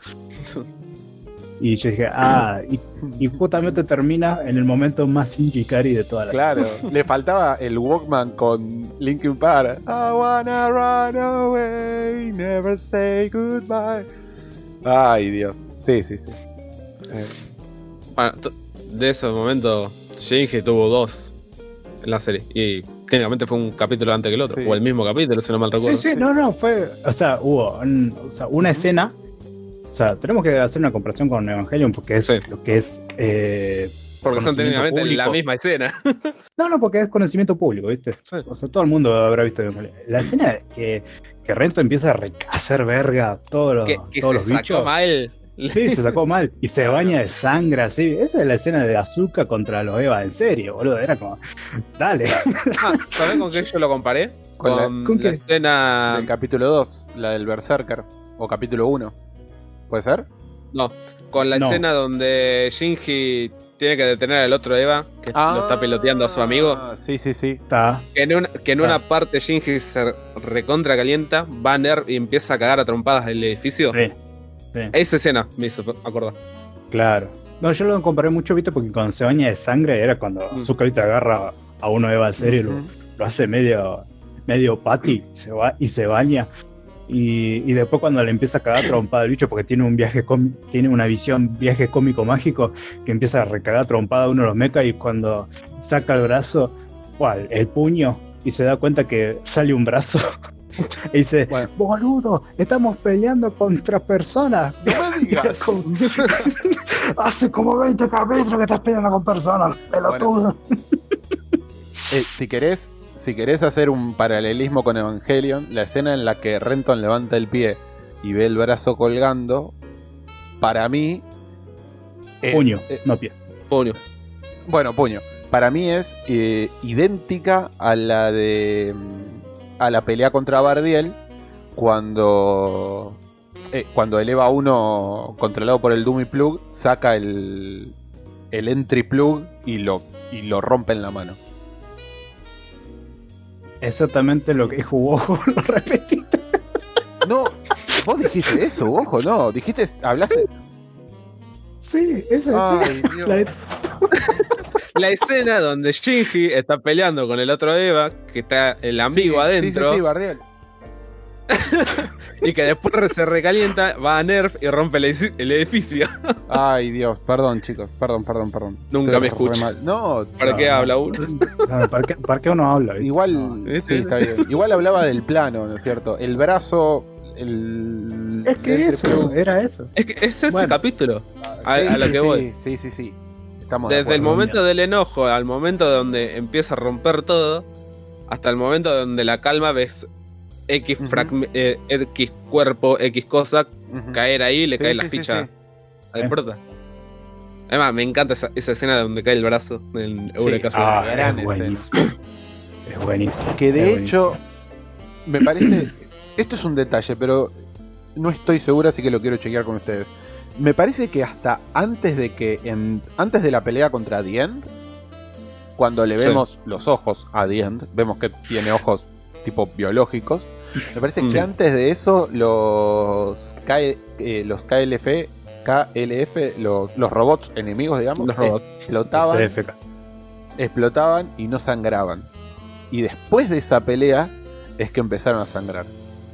Y yo dije, ah, y, y justamente termina en el momento más sin Hikari de toda la Claro, le faltaba el Walkman con Linkin Park. I wanna run away, never say goodbye. Ay, Dios. Sí, sí, sí. Eh, Bueno, t- de ese momento, Shinji tuvo dos en la serie. Y técnicamente fue un capítulo antes que el otro. Sí. O el mismo capítulo, si no mal Sí, recuerdo. sí, no, no, fue, o sea, hubo un- o sea, una escena, o sea, tenemos que hacer una comparación con Evangelion porque es Sí. lo que es, eh, Porque son conocimiento técnicamente público. la misma escena. No, no, porque es conocimiento público, ¿viste? Sí. O sea, todo el mundo habrá visto Evangelion. La escena que, que Rento empieza a re- a hacer verga a todos los, que que todos se los sacó bichos. mal. Sí, se sacó mal. Y se baña de sangre así. Esa es la escena de Azuka contra los Eva, en serio, boludo. Era como, dale. Ah, ¿sabés con qué yo lo comparé? Con Con, la- la, ¿con qué? escena. del capítulo dos, la del Berserker. O capítulo uno. ¿Puede ser? No, con la No. escena donde Shinji tiene que detener al otro Eva, que lo está piloteando a su amigo. Ah, sí, sí, sí. Está. Que en, una, que en Ah. una parte Shinji se recontra calienta, va a Nerv y empieza a cagar a trompadas del edificio. Sí, sí, Esa escena me hizo acordar. claro. No, yo lo comparé mucho, viste, porque cuando se baña de sangre era cuando Mm. Azuka ahorita agarra a uno Eva en serio y lo, Ujú. lo hace medio, medio patty se va, y se baña. Y, y después cuando le empieza a cagar trompada al bicho porque tiene un viaje com- tiene una visión viaje cómico mágico que empieza a recagar trompada a uno de los mechas y cuando saca el brazo, ¿cuál? El puño y se da cuenta que sale un brazo y dice, Bueno. boludo, estamos peleando contra personas. No me digas. Como- Hace como veinte capítulos que estás peleando con personas, pelotudo. Eh, si querés, si querés hacer un paralelismo con Evangelion, la escena en la que Renton levanta el pie y ve el brazo colgando, para mí es, Puño, eh, no pie. Puño. bueno, puño. Para mí es eh, idéntica a la de mm, a la pelea contra Bardiel cuando eh, cuando el Eva uno controlado por el Dummy Plug saca el el Entry Plug y lo y lo rompe en la mano. Exactamente lo que jugó, lo repetiste. No, vos dijiste eso, ojo, no, dijiste, hablaste. Sí, esa Ay, es Dios. la, La escena donde Shinji está peleando con el otro Eva, que está el amigo Sí, adentro, Sí, sí, sí, Bardiel. y que después se recalienta, va a Nerf y rompe el, edici- el edificio. Ay, Dios, perdón, chicos, perdón, perdón, perdón. Nunca Estoy me re escucho. mal. No, ¿Para No, qué no. habla uno? no, ¿para, qué, ¿Para qué uno habla? viste? igual, No. ¿viste? sí, está bien. Igual hablaba del plano, ¿no es cierto? El brazo, el... Es que el eso, plug. era eso. Es que es ese Bueno. capítulo. a- Sí, a lo sí, que sí, voy. Sí, sí, sí. Estamos de Desde el acuerdo. momento del enojo al momento donde empieza a romper todo, hasta el momento donde la calma ves X, Ujú. fragme- eh, X cuerpo, X cosa Ujú. caer ahí y le Sí, cae sí, la sí, ficha sí. al Eh. prota. Además, me encanta esa, esa escena donde cae el brazo en Sí, Eureka. ah, Zone. gran es escena. buenísimo. Es buenísimo. Que de es hecho, me parece. Esto es un detalle, pero no estoy seguro, así que lo quiero chequear con ustedes. Me parece que hasta antes de que. En, antes de la pelea contra The End, cuando le Sí. vemos los ojos a The End, vemos que tiene ojos tipo biológicos. Me parece que Sí. antes de eso, los, K, eh, los K L F, K L F los, los robots enemigos, digamos, Los robots. explotaban T F K. explotaban y no sangraban. Y después de esa pelea es que empezaron a sangrar.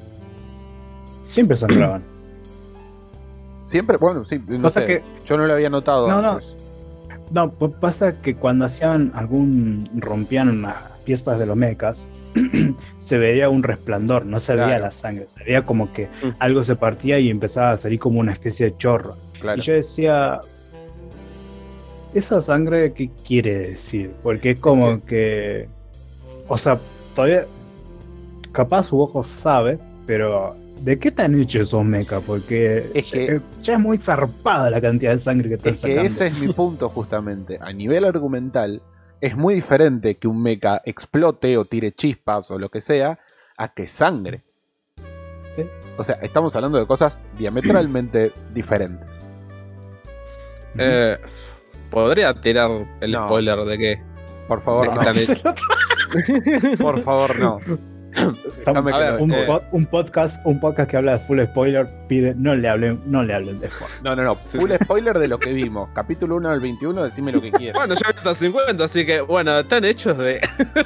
Siempre sangraban. Siempre, bueno, sí, no Pasa sé, que- yo no lo había notado No, no. antes. No, pues pasa que cuando hacían algún. rompían las piezas de los mechas, se veía un resplandor, no se veía Claro. la sangre, se veía como que Mm. algo se partía y empezaba a salir como una especie de chorro. Claro. Y yo decía, ¿esa sangre qué quiere decir? Porque es como que, o sea, todavía, capaz su ojo sabe, pero ¿de qué están hechos esos mechas? Porque Es que- ya, ya es muy zarpada la cantidad de sangre que están Es que sacando. ese es mi punto justamente. A nivel argumental, es muy diferente que un mecha explote o tire chispas o lo que sea, a que sangre. Sí. O sea, estamos hablando de cosas diametralmente diferentes. Eh, ¿Podría tirar el No. spoiler de que Por favor, ¿De no. qué están Por favor, no. Déjame A que ver, lo- un, eh. pod- un podcast, un podcast que habla de full spoiler pide no le hablen, no le hablen de spoiler. No, no, no. Full spoiler de lo que vimos. Capítulo uno del veintiuno, decime lo que quieras. Bueno, ya hasta cincuenta, así que bueno, están hechos de.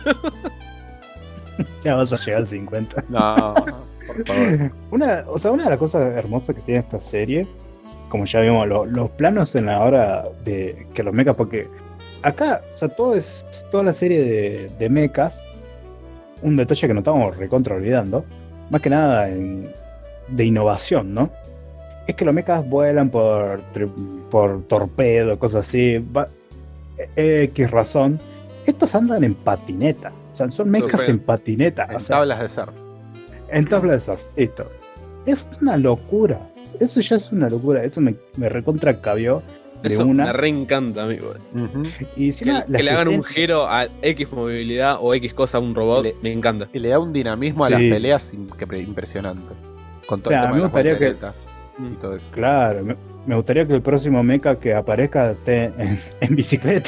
Ya vas a llegar al cincuenta. No, por favor. Una, o sea, una de las cosas hermosas que tiene esta serie, como ya vimos, lo- los planos en la hora de que los mechas, porque acá, o sea, todo es toda la serie de, de mechas, un detalle que nos estamos recontra olvidando, más que nada en- de innovación, ¿no? Es que los mechas vuelan por, tri- por torpedo, cosas así, va- eh, X razón. Estos andan en patineta, o sea, son mechas Surfean. en patineta, o En sea, tablas de surf. en tabla de surf, listo. Es una locura. Eso ya es una locura. Eso me, me recontra cabió de Eso una. me reencanta, amigo. Ujú. Y Que, encima que las le hagan un escenas- giro a X movilidad o X cosa a un robot, Le- me encanta. Y le da un dinamismo a Sí. las peleas in- que- impresionante. Con todo O sea, el a tema mí de me las gustaría que- volteretas y todo eso. Claro, me, me gustaría que el próximo mecha que aparezca esté en, en bicicleta.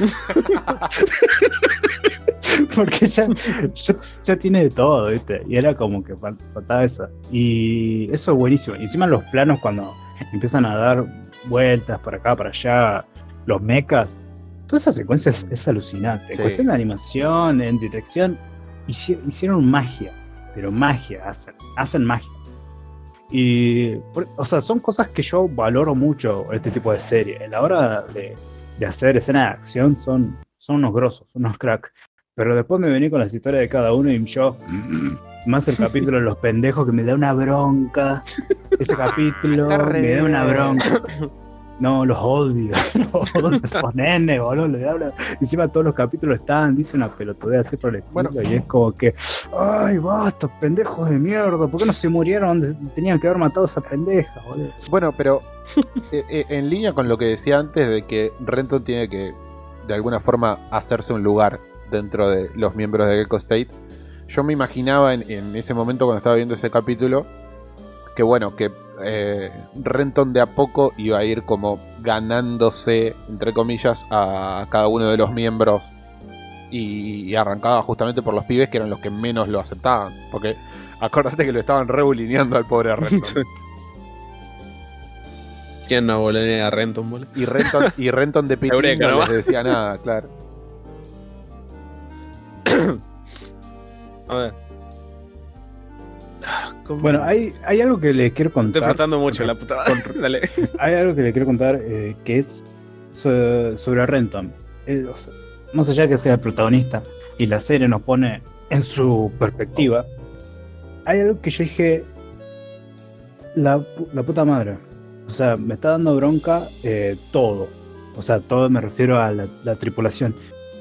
Porque ya, ya, ya tiene de todo, ¿viste? Y era como que fal- faltaba eso. Y eso es buenísimo. Y encima los planos cuando empiezan a dar vueltas para acá, para allá, los mechas, toda esa secuencia es, es alucinante. En Sí. cuestión de animación, en dirección, hici- hicieron magia. Pero magia, hacen, hacen magia. Y, por- o sea, son cosas que yo valoro mucho este tipo de serie. En la hora de, de hacer escenas de acción son, son unos grosos, son unos cracks. Pero después me vení con las historias de cada uno y yo, más el capítulo de los pendejos que me da una bronca. Este capítulo Está re me da una bien. bronca. No, los odio. Los odio, son nenes, boludo. Le habla. Encima todos los capítulos están, dice una pelotudez así por el estilo. Bueno. Y es como que, ay, basta, pendejos de mierda. ¿Por qué no se murieron donde tenían que haber matado a esa pendeja, boludo? Bueno, pero eh, eh, en línea con lo que decía antes de que Renton tiene que de alguna forma hacerse un lugar dentro de los miembros de Gecko State, yo me imaginaba en, en ese momento cuando estaba viendo ese capítulo que bueno, que eh, Renton de a poco iba a ir como ganándose, entre comillas, a cada uno de los miembros y, y arrancaba justamente por los pibes que eran los que menos lo aceptaban, porque acordate que lo estaban rebulineando al pobre Renton. ¿Quién no volvería a Renton, boludo? Y Renton, y Renton de Pitín Eureka, no ¿no? les decía nada, claro. A ver. Ah, ¿cómo? Bueno, hay, hay algo que le quiero Estoy contar. flotando mucho la puta. Dale. Hay algo que le quiero contar eh, que es so- sobre Renton. Eh, o sea, más allá de que sea el protagonista y la serie nos pone en su perspectiva, hay algo que yo dije, la, pu- la puta madre. O sea, me está dando bronca eh, todo. O sea, todo me refiero a la, la tripulación.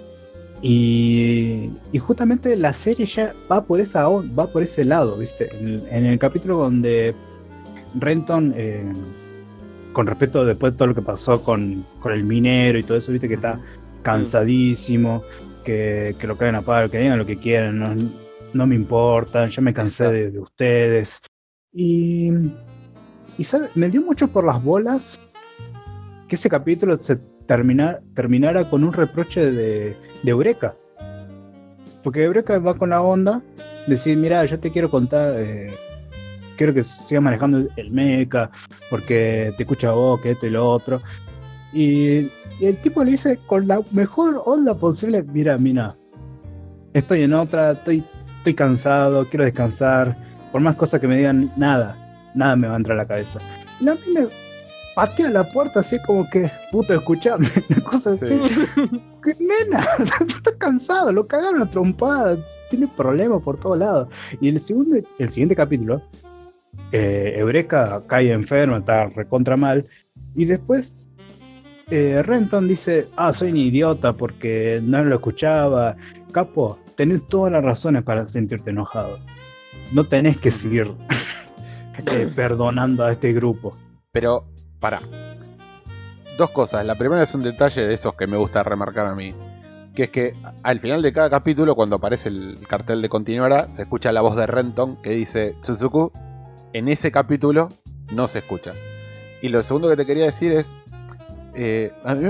Y, y justamente la serie ya va por esa on- va por ese lado, ¿viste? En, en el capítulo donde Renton, eh, con respecto después de todo lo que pasó con, con el minero y todo eso, viste que está cansadísimo, que, que lo caen a palo, que digan lo que quieran, no, no me importa, ya me cansé de, de ustedes. Y, y ¿sabe? Me dio mucho por las bolas que ese capítulo se termina, terminara con un reproche de, de Eureka. Porque Eureka va con la onda, decir, mira, yo te quiero contar, eh, quiero que sigas manejando el mecha, porque te escucha a vos, que esto y lo otro. Y, y el tipo le dice con la mejor onda posible, mira, mira, estoy en otra, estoy, estoy cansado, quiero descansar, por más cosas que me digan, nada, nada me va a entrar a la cabeza. Y a mí me patea la puerta así como que, puto, escuchame, una cosa así. Que, nena, está cansado, lo cagaron a trompadas, tiene problemas por todos lados. Y el segundo, el siguiente capítulo, eh, Eureka cae enferma, está recontra mal, y después eh, Renton dice, ah, soy un idiota porque no lo escuchaba. Capo, tenés todas las razones para sentirte enojado. No tenés que seguir eh, perdonando a este grupo. Pero, pará. Dos cosas. La primera es un detalle de esos que me gusta remarcar a mí. Que es que al final de cada capítulo, cuando aparece el cartel de continuará, se escucha la voz de Renton que dice Suzuku. En ese capítulo no se escucha. Y lo segundo que te quería decir es, eh, a mí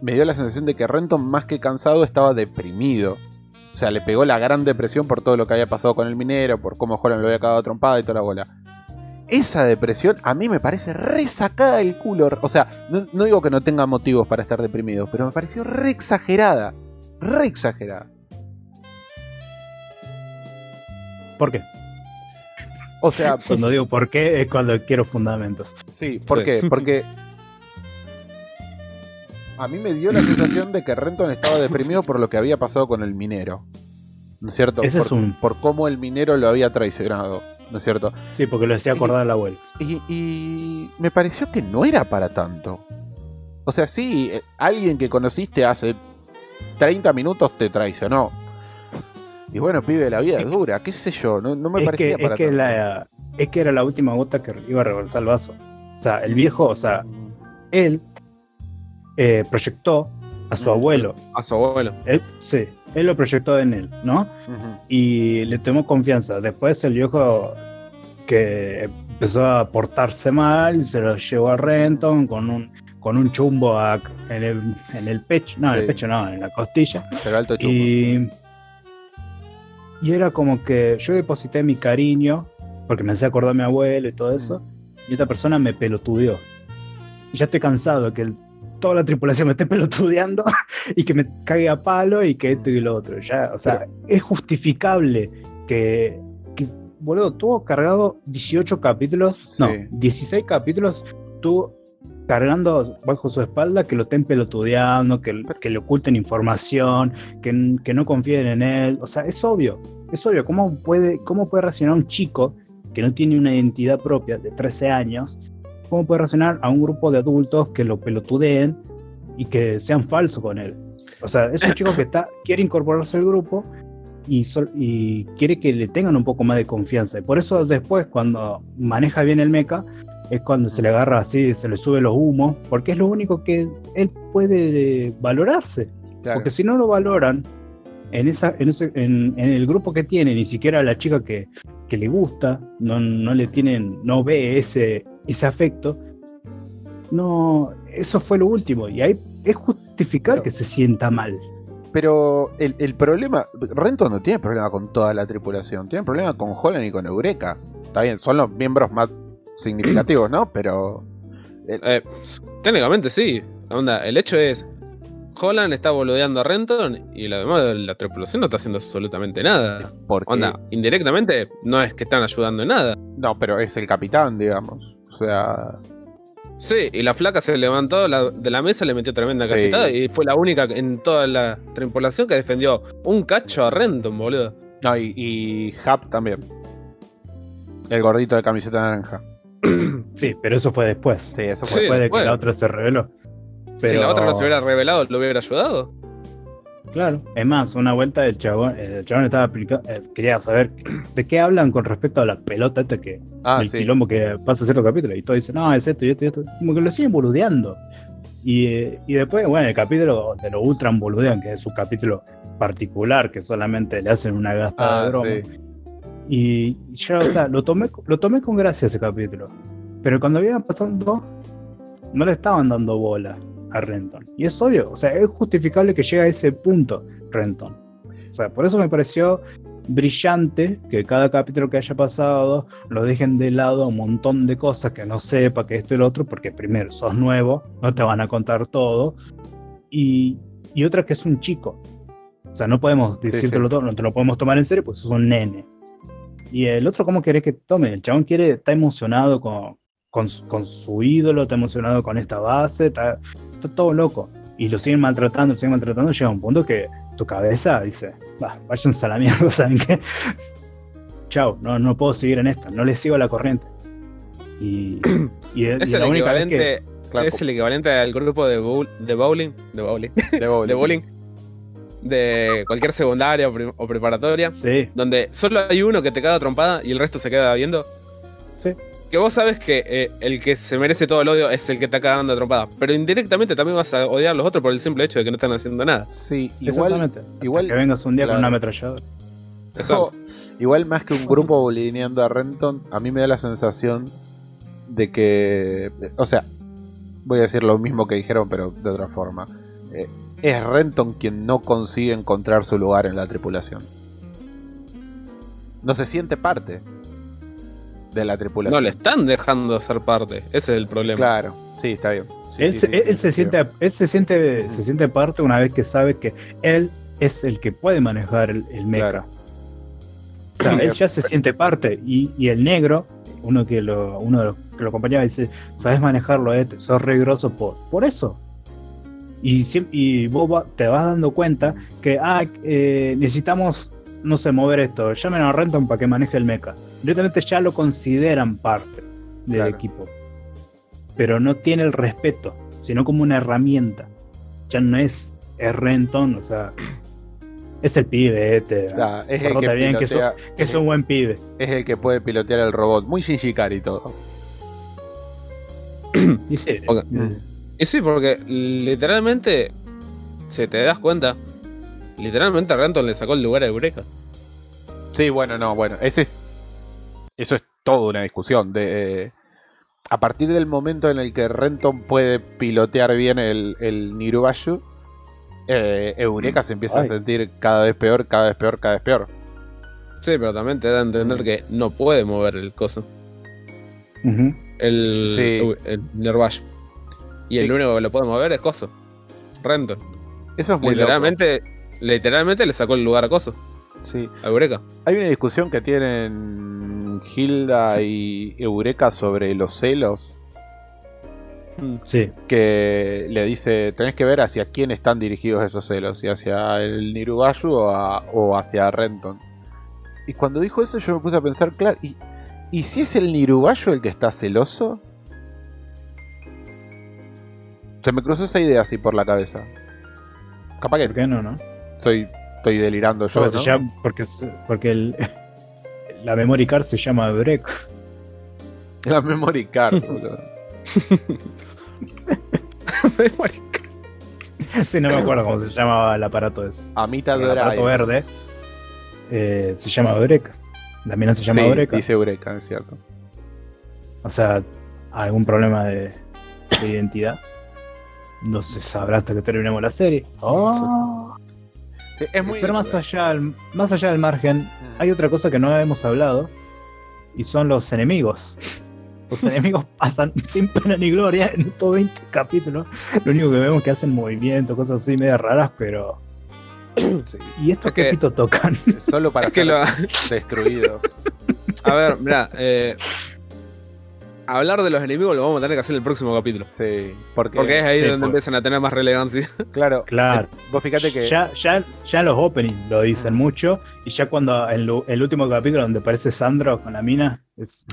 me dio la sensación de que Renton, más que cansado, estaba deprimido. O sea, le pegó la gran depresión por todo lo que había pasado con el minero, por cómo Holland lo había cagado a trompada y toda la bola. Esa depresión a mí me parece re sacada del culo. O sea, no, no digo que no tenga motivos para estar deprimido, pero me pareció re exagerada. Re exagerada. ¿Por qué? O sea, Cuando digo por qué es cuando quiero fundamentos. sí, ¿por Sí. qué? Porque a mí me dio la sensación de que Renton estaba deprimido por lo que había pasado con el minero. ¿No es cierto? Ese por, es un- por cómo el minero lo había traicionado. ¿No es cierto? Sí, porque lo hacía acordar al abuelo. Y, y me pareció que no era para tanto. O sea, sí, eh, alguien que conociste hace treinta minutos te traicionó. Y bueno, pibe, la vida es dura, qué sé yo, no, no me Es parecía que, para es, que tanto. la, es que era la última gota que iba a rebalsar el vaso. O sea, el viejo, o sea, él eh, proyectó a su Mm. abuelo. A su abuelo. Él, sí, él lo proyectó en él, ¿no? Ujú. Y le tomó confianza. Después el viejo que empezó a portarse mal, se lo llevó a Renton con un con un chumbo a- en, el, en el pecho, no, en Sí. el pecho no, en la costilla. Pero alto chumbo. Y, y era como que yo deposité mi cariño, porque me hacía acordar a mi abuelo y todo eso, y esta persona me pelotudeó. Y ya estoy cansado de que el- toda la tripulación me esté pelotudeando y que me cague a palo y que esto y lo otro. Ya, o sea, es justificable que, que, boludo, tuvo cargado dieciocho capítulos, Sí. no, dieciséis capítulos, tuvo cargando bajo su espalda que lo estén pelotudeando, que, que le oculten información, que, que no confíen en él. O sea, es obvio, es obvio. ¿Cómo puede, cómo puede reaccionar un chico que no tiene una identidad propia de trece años? ¿Cómo puede reaccionar a un grupo de adultos que lo pelotudeen y que sean falsos con él? O sea, es un chico que está, quiere incorporarse al grupo y, sol- y quiere que le tengan un poco más de confianza. Y por eso después, cuando maneja bien el mecha, es cuando se le agarra así, se le sube los humos, porque es lo único que él puede eh, valorarse. Claro. Porque si no lo valoran en esa en, ese, en, en el grupo que tiene, ni siquiera la chica que, que le gusta, no, no le tienen, no ve ese, ese afecto, no, eso fue lo último. Y ahí es justificar Pero- que se sienta mal. Pero el, el problema, Renton no tiene problema con toda la tripulación, tiene problema con Holland y con Eureka. Está bien, son los miembros más significativos, ¿no? Pero Eh, técnicamente sí. Onda, el hecho es. Holland está boludeando a Renton y la demás de la tripulación no está haciendo absolutamente nada. porque Onda, indirectamente no es que están ayudando en nada. no, pero es el capitán, digamos. O sea, Sí, y la flaca se levantó la- de la mesa, le metió tremenda Sí. cachetada y fue la única en toda la tripulación que defendió un cacho a Renton, boludo. no, y, y Hap también. El gordito de camiseta naranja. Sí, pero eso fue después. Sí, eso Sí, fue. Después de después. que la otra se reveló. Si Pero- la otra no se hubiera revelado, ¿lo hubiera ayudado? Claro, es más, una vuelta el chabón, el chabón estaba aplicando, eh, quería saber de qué hablan con respecto a la pelota esta que Ah, el sí. quilombo que pasa en cierto capítulo, y todos dicen, no, es esto y esto y esto, como que lo siguen boludeando. Y, eh, y después, bueno, el capítulo de lo ultran boludean, que es su capítulo particular, que solamente le hacen una gastada Ah, de broma. sí. Y yo, o sea, lo tomé, lo tomé con gracia ese capítulo. Pero cuando iban pasando, no le estaban dando bola a Renton. Y es obvio, o sea, es justificable que llegue a ese punto Renton. O sea, por eso me pareció brillante que cada capítulo que haya pasado lo dejen de lado un montón de cosas que no sepa, que esto y lo otro, porque primero, sos nuevo, no te van a contar todo. Y, y otra que es un chico. O sea, no podemos Sí, decírtelo sí. todo, no te lo podemos tomar en serio, pues sos un nene. Y el otro, ¿cómo querés que tome? El chabón quiere, está emocionado con, con, su- con su ídolo, está emocionado con esta base, está, está todo loco. Y lo siguen maltratando, lo siguen maltratando, llega un punto que tu cabeza dice, va, váyanse a la mierda, ¿saben qué? Chao, no, no puedo seguir en esta, no le sigo la corriente. Y, y, Es y el la única vez equivalente. que... Claro, Es el equivalente al grupo de, bowl- de bowling. De bowling. de bowling. de bowling. De cualquier secundaria o, pre- o preparatoria. Sí, Donde solo hay uno que te caga trompada y el resto se queda viendo. sí. Que vos sabes que eh, el que se merece todo el odio es el que está cagando a trompada. Pero indirectamente también vas a odiar a los otros por el simple hecho de que no están haciendo nada. Sí, igual, Exactamente. igual- Hasta que vengas un día claro. con una ametralladora. Exacto. igual más que un grupo bolineando a Renton, a mí me da la sensación de que, o sea, voy a decir lo mismo que dijeron, pero de otra forma. eh, es Renton quien no consigue encontrar su lugar en la tripulación. No se siente parte de la tripulación. No le están dejando ser parte. Ese es el problema. Claro, sí, está bien. Sí, él sí, se, sí, él sí, se sí, siente, él se siente, se siente parte una vez que sabe que él es el que puede manejar el, el mecha. Claro. O sea, él ya se siente parte y, y el negro, uno que lo, uno de los que lo acompañaba dice, sabes manejarlo, eh, sos re grosso por, por eso. Y, siem- y vos va- te vas dando cuenta que ah, eh, necesitamos, no sé, mover esto, llamen a Renton para que maneje el mecha. Directamente ya lo consideran parte del Claro. equipo. Pero no tiene el respeto, sino como una herramienta. Ya no es, es Renton, o sea, es el pibe, este. O sea, es el que Portate bien, que pilotea, que es, es un buen pibe. es el que puede pilotear el robot. Muy Shinji Ikari todo. Y sí, Ok. eh, Y sí, porque literalmente, si te das cuenta, literalmente Renton le sacó el lugar a Eureka. Sí, bueno, no, bueno, ese es, eso es toda una discusión. De, eh, a partir del momento en el que Renton puede pilotear bien el, el Nirubayu, eh, Eureka se empieza Ay. a sentir cada vez peor, cada vez peor, cada vez peor. Sí, pero también te da a entender que no puede mover el coso. ujú. El, Sí. el Nervash. Y el Sí. único que lo puede mover es Coso. Renton. Eso es muy Literalmente, literalmente le sacó el lugar a Coso, loco. Sí. a Eureka. Hay una discusión que tienen Hilda y Eureka sobre los celos. Sí, Que le dice, tenés que ver hacia quién están dirigidos esos celos, si hacia el Nirubayu o, a- o hacia Renton. Y cuando dijo eso yo me puse a pensar, claro, ¿y, ¿y si es el Nirubayu el que está celoso? Se me cruzó esa idea así por la cabeza. Capaz ¿por que qué no, no? soy, estoy delirando yo, Porque, ¿no? se llama- porque, se- porque el, la memory card se llama Break. La memory card, boludo. Sí, no me acuerdo cómo se llamaba el aparato ese. Amita El aparato Drive. verde eh, se llama Break. La mina se llama Sí, Eureka. dice Eureka, es cierto. O sea, algún problema de, de identidad. No se sabrá hasta que terminemos la serie. Oh. Sí, es muy... Pero más allá, al- más allá del margen, hay otra cosa que no hemos hablado. Y son los enemigos. Los enemigos pasan sin pena ni gloria en estos veinte capítulos. Lo único que vemos es que hacen movimientos, cosas así medias raras, pero. Sí, ¿Y estos Es que- qué pito tocan? solo para Es que ser lo- destruidos. A ver, mira, eh, hablar de los enemigos lo vamos a tener que hacer en el próximo capítulo. Sí, porque, Porque es ahí Sí, donde por- empiezan a tener más relevancia. claro, Claro. eh, vos fíjate que Ya, ya, ya en los openings lo dicen mucho. Y ya cuando en lo- el último capítulo donde aparece Sandro con la mina. Es,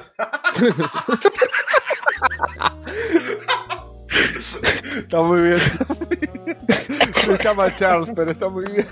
está muy bien. Se llama Charles, pero está muy bien.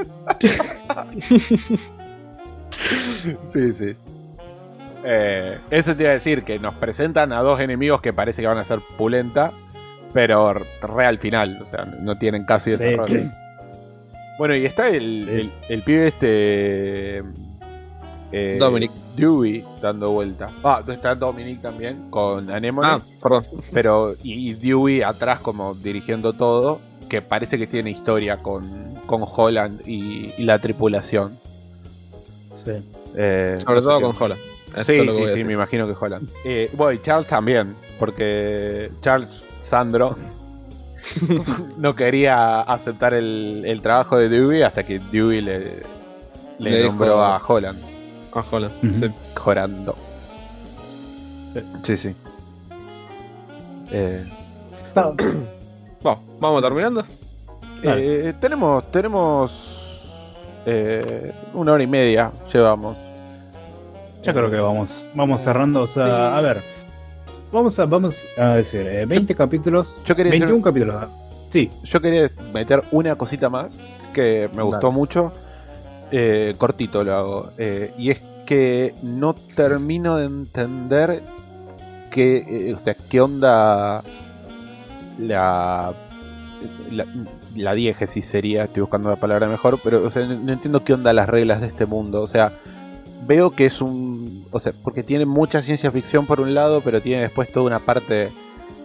Sí, sí. Eh, eso te iba a decir, que nos presentan a dos enemigos que parece que van a ser pulenta, pero re al final, o sea, no tienen casi Sí, desarrollo. sí. Bueno, y está el, el, el pibe este... eh, Dominic. Dewey dando vuelta. Ah, está Dominic también con Anemone. Ah, perdón. Pero y, y Dewey atrás como dirigiendo todo, que parece que tiene historia con, con Holland y, y la tripulación. Sí. Eh, Sobre no sé todo qué- con Holland. Es Sí, todo lo que sí, voy a sí, decir. me imagino que Holland. Eh, bueno, y Charles también, porque Charles Sandro no quería aceptar el, el trabajo de Dewey hasta que Dewey le, le, Le nombró dijo- a Holland. Ah, Holland. Ujú. Sí. Jorando. Sí, sí. Eh, Está- Bueno, vamos terminando. Eh, tenemos tenemos eh, una hora y media llevamos. Ya creo que vamos, vamos cerrando. O sea, Sí. a ver. Vamos a, vamos a decir, eh, veinte capítulos, Yo quería, hacer- veintiún capítulos. Sí, yo quería meter una cosita más que me gustó Dale. mucho. Eh, cortito lo hago. Eh, y es que no termino de entender que, eh, o sea, qué onda la, la, la diégesis sería, estoy buscando la palabra mejor, pero o sea, no, no entiendo qué onda las reglas de este mundo. O sea, veo que es un... O sea, porque tiene mucha ciencia ficción por un lado, pero tiene después toda una parte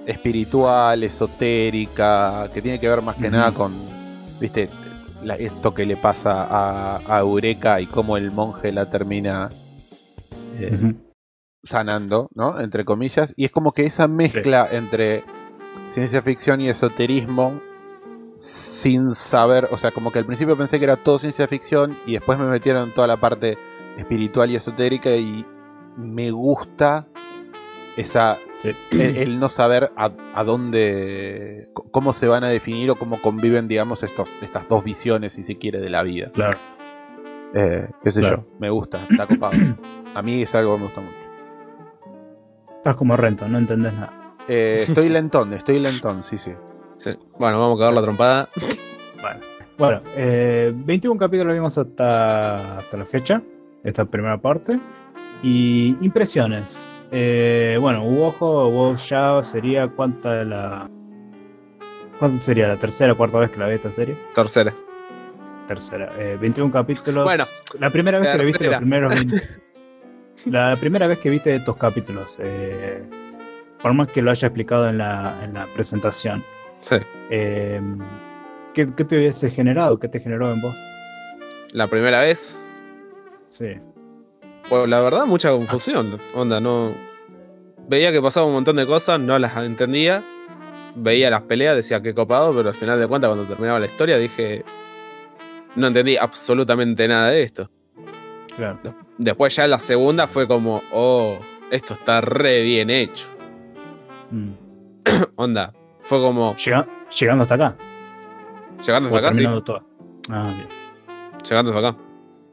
espiritual, esotérica, que tiene que ver más que Ujú. nada con, viste, la- esto que le pasa a, a Eureka y cómo el monje la termina eh, Ujú. sanando, ¿no? Entre comillas. Y es como que esa mezcla entre ciencia ficción y esoterismo, sin saber, o sea, como que al principio pensé que era todo ciencia ficción y después me metieron en toda la parte espiritual y esotérica y me gusta esa Sí. el, el no saber a, a dónde, c- cómo se van a definir o cómo conviven, digamos, estos, estas dos visiones, si se quiere, de la vida. Claro. Eh, qué sé Claro. yo, me gusta, está copado. A mí es algo que me gusta mucho. Estás como Rento, no entendés nada. Eh, estoy lentón, estoy lentón, sí, sí. Sí. Bueno, vamos a cagar la trompada. Bueno, bueno eh, veintiún capítulos vimos hasta, hasta la fecha, esta primera parte. Y impresiones. Eh, bueno, hubo ojo, hubo ya sería cuánta de la. ¿Cuánto sería? ¿La tercera o cuarta vez que la ve esta serie? Tercera. Tercera. Eh, veintiún capítulos. Bueno, la primera vez que le viste los tercera. primeros veinte. La primera vez que viste estos capítulos. Eh, por más que lo haya explicado en la, en la presentación. Sí. Eh, ¿qué, ¿Qué te hubiese generado? ¿Qué te generó en vos? La primera vez, Sí. pues la verdad, mucha confusión. Onda, no. Veía que pasaba un montón de cosas, no las entendía. Veía las peleas, decía qué copado, pero al final de cuentas, cuando terminaba la historia, dije. No entendí absolutamente nada de esto. Claro. Después, ya la segunda fue como, oh, esto está re bien hecho. Mm. Onda, fue como. Llega- llegando hasta acá. Llegando hasta O acá, sí. terminando toda. Ah, bien. Llegando hasta acá.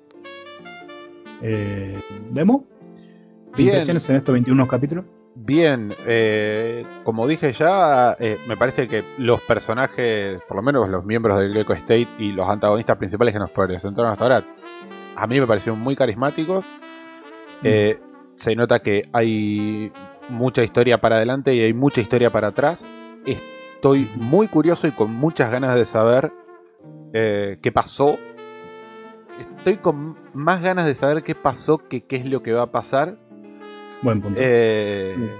Eh, ¿Demo? Bien. ¿Impresiones en estos veintiún capítulos? Bien, eh, como dije ya, eh, me parece que los personajes, por lo menos los miembros del Greco State y los antagonistas principales que nos presentaron hasta ahora, a mí me parecieron muy carismáticos. Eh, se nota que hay mucha historia para adelante y hay mucha historia para atrás. Estoy muy curioso y con muchas ganas de saber eh, qué pasó. Estoy con más ganas de saber qué pasó que qué es lo que va a pasar. Buen punto. Eh, Mm.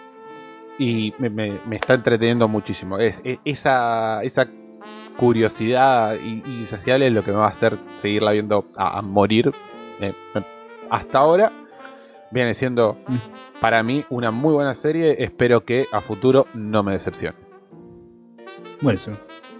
Y me, me- me está entreteniendo muchísimo. Es, es- esa, esa curiosidad y- insaciable es lo que me va a hacer seguirla viendo a, a morir. Eh, me- hasta ahora viene siendo Mm. para mí una muy buena serie. Espero que a futuro no me decepcione. Buenísimo.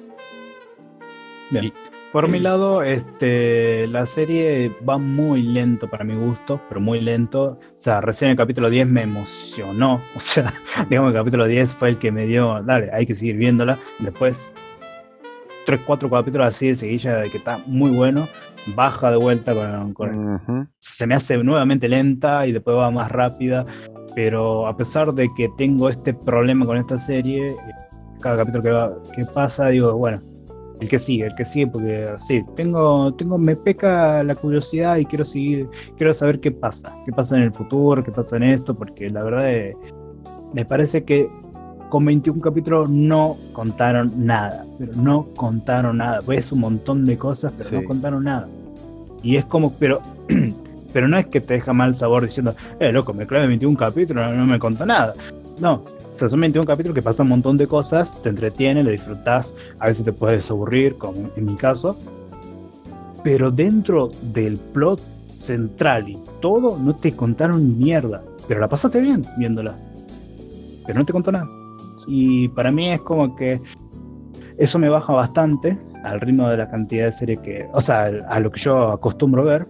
Bien. Y- Por mi lado, este, la serie va muy lento para mi gusto, pero muy lento. O sea, recién el capítulo diez me emocionó. O sea, digamos que el capítulo diez fue el que me dio, dale, hay que seguir viéndola. Después, tres, cuatro capítulos así de seguilla de que está muy bueno. Baja de vuelta con, con Ujú. se me hace nuevamente lenta y después va más rápida, pero a pesar de que tengo este problema con esta serie, cada capítulo que, va, que pasa, digo, bueno, el que sigue, el que sigue, porque sí, tengo, tengo, me peca la curiosidad y quiero seguir, quiero saber qué pasa, qué pasa en el futuro, qué pasa en esto, porque la verdad es, me parece que con veintiún capítulos no contaron nada, pero no contaron nada, pues es un montón de cosas, pero Sí. no contaron nada. Y es como, pero pero no es que te deja mal sabor diciendo, eh, loco, me clavé veintiún capítulos, no, no me contó nada. No, o sea, son veintiún capítulos que pasan un montón de cosas, te entretienen, lo disfrutás, a veces te puedes aburrir, como en mi caso, pero dentro del plot central y todo, no te contaron ni mierda, pero la pasaste bien viéndola, pero no te contó nada. Y para mí es como que eso me baja bastante al ritmo de la cantidad de series que, o sea, a lo que yo acostumbro ver.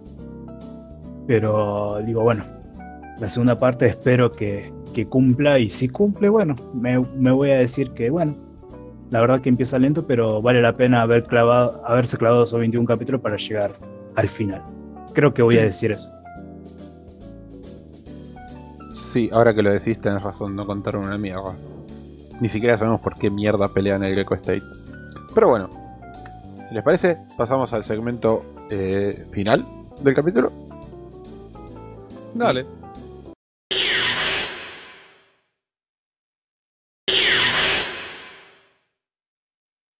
Pero digo, bueno, la segunda parte espero que, que cumpla, y si cumple, bueno, me, me voy a decir que, bueno, la verdad que empieza lento, pero vale la pena haber clavado, haberse clavado esos veintiún capítulos para llegar al final. Creo que voy a decir eso. Sí, ahora que lo decís, tenés razón, no contaron una mierda. Ni siquiera sabemos por qué mierda pelean el Greco State. Pero bueno, si les parece, pasamos al segmento eh, final del capítulo. Dale.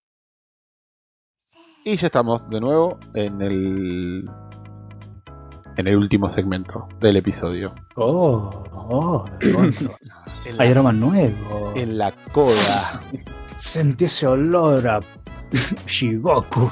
Y ya estamos de nuevo en el en el último segmento del episodio. Oh, oh, hermoso. Hay aroma nuevo. En la coda. Sentí ese olor a Shigoku.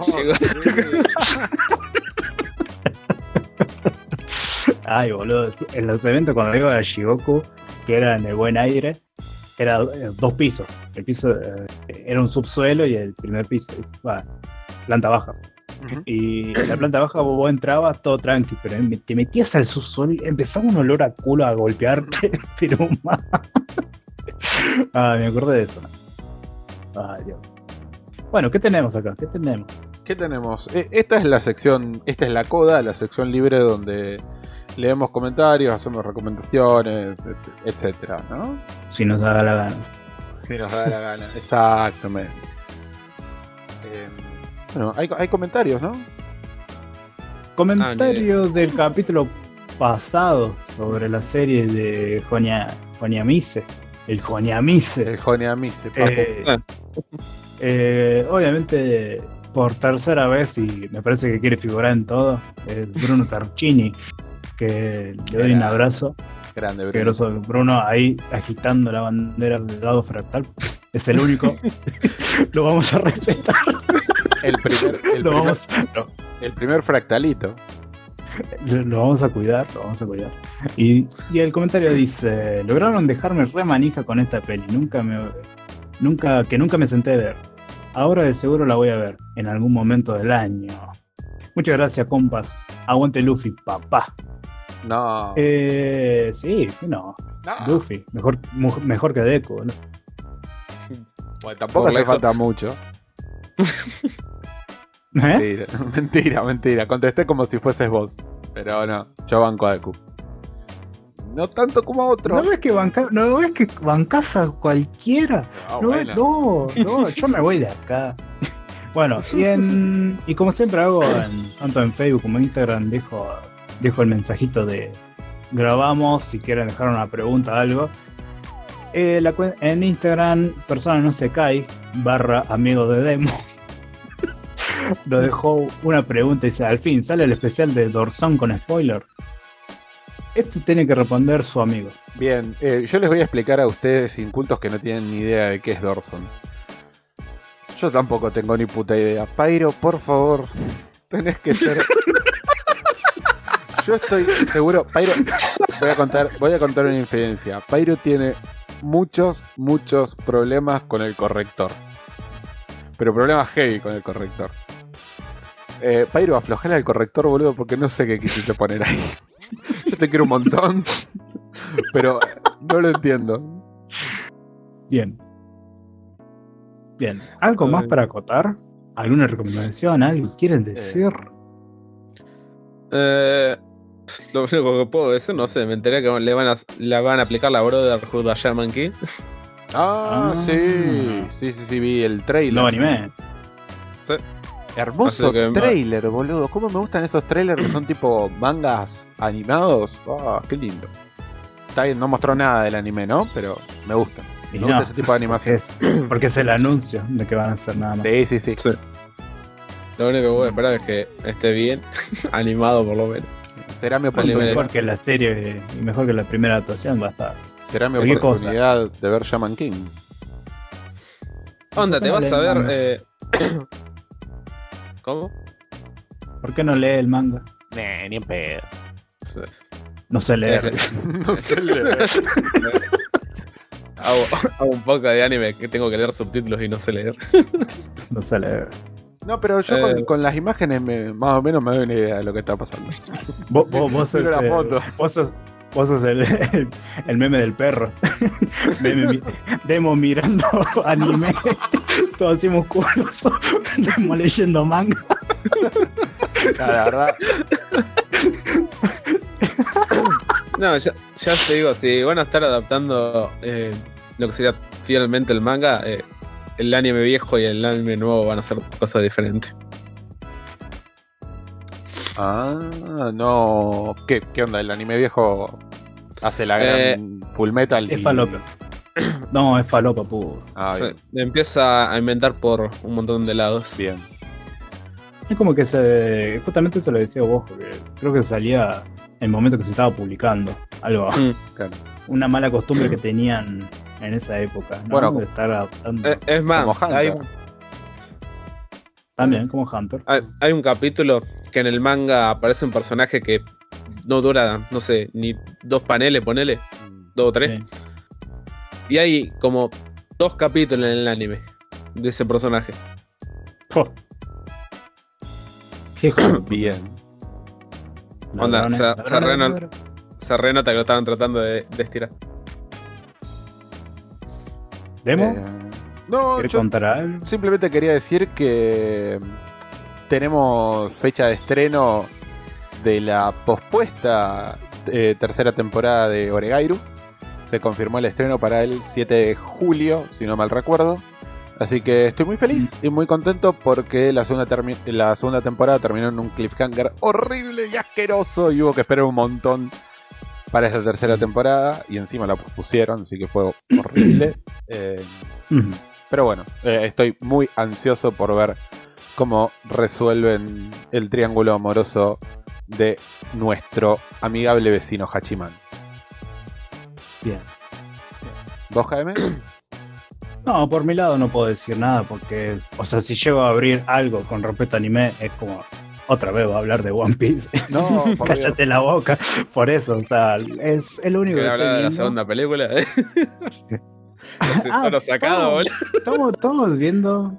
Ay, boludo. En los eventos cuando digo a Shigoku, que era en el buen aire, era eh, dos pisos. El piso eh, era un subsuelo y el primer piso, bueno, planta baja. Ujú. Y en la planta baja vos entrabas todo tranqui, pero te metías al subsuelo y empezaba un olor a culo a golpearte, pero más. Ah, me acordé de eso. Ay, Dios. Bueno, ¿qué tenemos acá? ¿Qué tenemos? ¿Qué tenemos? Eh, Esta es la sección, esta es la coda, la sección libre donde leemos comentarios, hacemos recomendaciones, et- etcétera, ¿no? Si nos da la gana. Si nos da la gana. Exactamente. Eh, bueno, hay, hay comentarios, ¿no? Comentarios del capítulo pasado sobre la serie de Jonia, Joniamise. El Joniamise. El Joneamise, papu. Eh, eh, obviamente, por tercera vez, y me parece que quiere figurar en todo, es Bruno Tarchini, que le doy un abrazo. Grande, Que Bruno. groso, Bruno ahí agitando la bandera del lado fractal. Es el único. Lo vamos a respetar. El primer, el Lo primer, vamos, lo, el primer fractalito. lo vamos a cuidar, lo vamos a cuidar. Y, y el comentario dice: lograron dejarme re manija con esta peli. Nunca me nunca que nunca me senté a ver. Ahora de seguro la voy a ver en algún momento del año. Muchas gracias, compas. Aguante Luffy, papá. No. Eh, sí, no. no. Luffy, mejor, mu- mejor que Deku, ¿no? Bueno, tampoco Por hace lejos. falta mucho. ¿Eh? Mentira, mentira, mentira. Contesté como si fueses vos. Pero no, yo banco a Deku. No tanto como a otro. ¿No ves que banca, no ves que bancas a cualquiera? Ah, No, bueno. no, no, yo me voy de acá. Bueno, y, en, y como siempre hago, en- tanto en Facebook como en Instagram, dejo, dejo el mensajito de grabamos, si quieren dejar una pregunta o algo. Eh, la cuen- en Instagram, persona no se cae, barra amigo de demo. Lo dejó una pregunta y dice: al fin, ¿sale el especial de Dorzón con spoiler? Esto tiene que responder su amigo. Bien, eh, yo les voy a explicar a ustedes incultos que no tienen ni idea de qué es Dorson. Yo tampoco tengo ni puta idea. Pyro, por favor, tenés que ser... Yo estoy seguro... Pyro, voy a contar, voy a contar una infidencia. Pyro tiene muchos, muchos problemas con el corrector. Pero problemas heavy con el corrector. Eh, Pyro, aflojale al corrector, boludo, porque no sé qué quisiste poner ahí. Yo te quiero un montón, pero no lo entiendo. Bien. Bien. ¿Algo más Ay. para acotar? ¿Alguna recomendación? ¿Algo quieren decir? Eh, lo único que puedo decir, no sé, me enteré que le van a, le van a aplicar la Brotherhood a Sherman King. Ah, Ah. sí, sí, sí, sí, vi el trailer. No anime. Sí. Hermoso Así que- trailer, boludo. ¿Cómo me gustan esos trailers que son tipo mangas animados? Ah, qué lindo. Está bien, no mostró nada del anime, ¿no? Pero me gusta. Y Me no, gusta ese tipo de animación. Porque, porque es el anuncio de que van a hacer nada más. Sí, sí, sí. Sí. Lo único que voy a esperar es que esté bien animado, por lo menos. Será mi Vale, oportunidad, Mejor que la serie y mejor que la primera actuación va a estar. será mi Cualquier cosa. oportunidad de ver Shaman King. Onda, te no vas lee a el ver. manga? Eh... ¿Cómo? ¿Por qué no lee el manga? Nah, ni en pedo. No sé leer. No sé leer. hago, hago un poco de anime que tengo que leer subtítulos y no sé leer. No sé leer. No, pero yo Eh. con, con las imágenes me- más o menos me doy una idea de lo que está pasando. Vos, vos, vos sos, Miro la el- foto. vos sos, vos sos el, el, el meme del perro. Meme mi- Demo mirando anime. Todo así musculoso. Demo leyendo manga. Ah, la verdad, No, ya, ya te digo, si van a estar adaptando eh, lo que sería fielmente el manga, eh, el anime viejo y el anime nuevo van a ser cosas diferentes. ah, no. ¿Qué, ¿Qué onda? El anime viejo hace la gran Eh, Full Metal. Es y- falopa. No, es falopa puro. Ah, O sea, bien. empieza a inventar por un montón de lados. Bien. Es como que se. Justamente eso lo decía vos, porque creo que salía en el momento que se estaba publicando. Algo. Mm. Claro. Una mala costumbre que tenían en esa época, ¿no? Bueno, de estar adaptando. Eh, Es más, Como Hunter. hay, También, como Hunter. hay, hay un capítulo que en el manga aparece un personaje que no dura, no sé, ni dos paneles, ponele, dos o tres. Sí. Y hay como dos capítulos en el anime de ese personaje. Oh. Fijo, Bien. Onda, ladrones, se- ladrones, se reno- ladrones. Se renota que lo estaban tratando de, de estirar. ¿Demo? Eh, no, ¿Querés yo contar algo? simplemente quería decir que tenemos fecha de estreno de la pospuesta eh, tercera temporada de Oregairu. Se confirmó el estreno para el siete de julio, si no mal recuerdo. Así que estoy muy feliz y muy contento porque la segunda, termi- la segunda temporada terminó en un cliffhanger horrible y asqueroso y hubo que esperar un montón para esa tercera temporada y encima la pospusieron, así que fue horrible. Eh, Ujú. pero bueno, eh, estoy muy ansioso por ver cómo resuelven el triángulo amoroso de nuestro amigable vecino Hachiman. Bien. ¿Vos, Jaime? No, por mi lado no puedo decir nada porque, o sea, si llego a abrir algo con respecto a anime, es como, otra vez voy a hablar de One Piece. No, por Dios. Cállate la boca. Por eso, o sea, es el único que ¿Querés estoy hablar de la viendo. segunda película? Ese Ah, tono sacado, estamos, boludo. estamos, estamos viendo.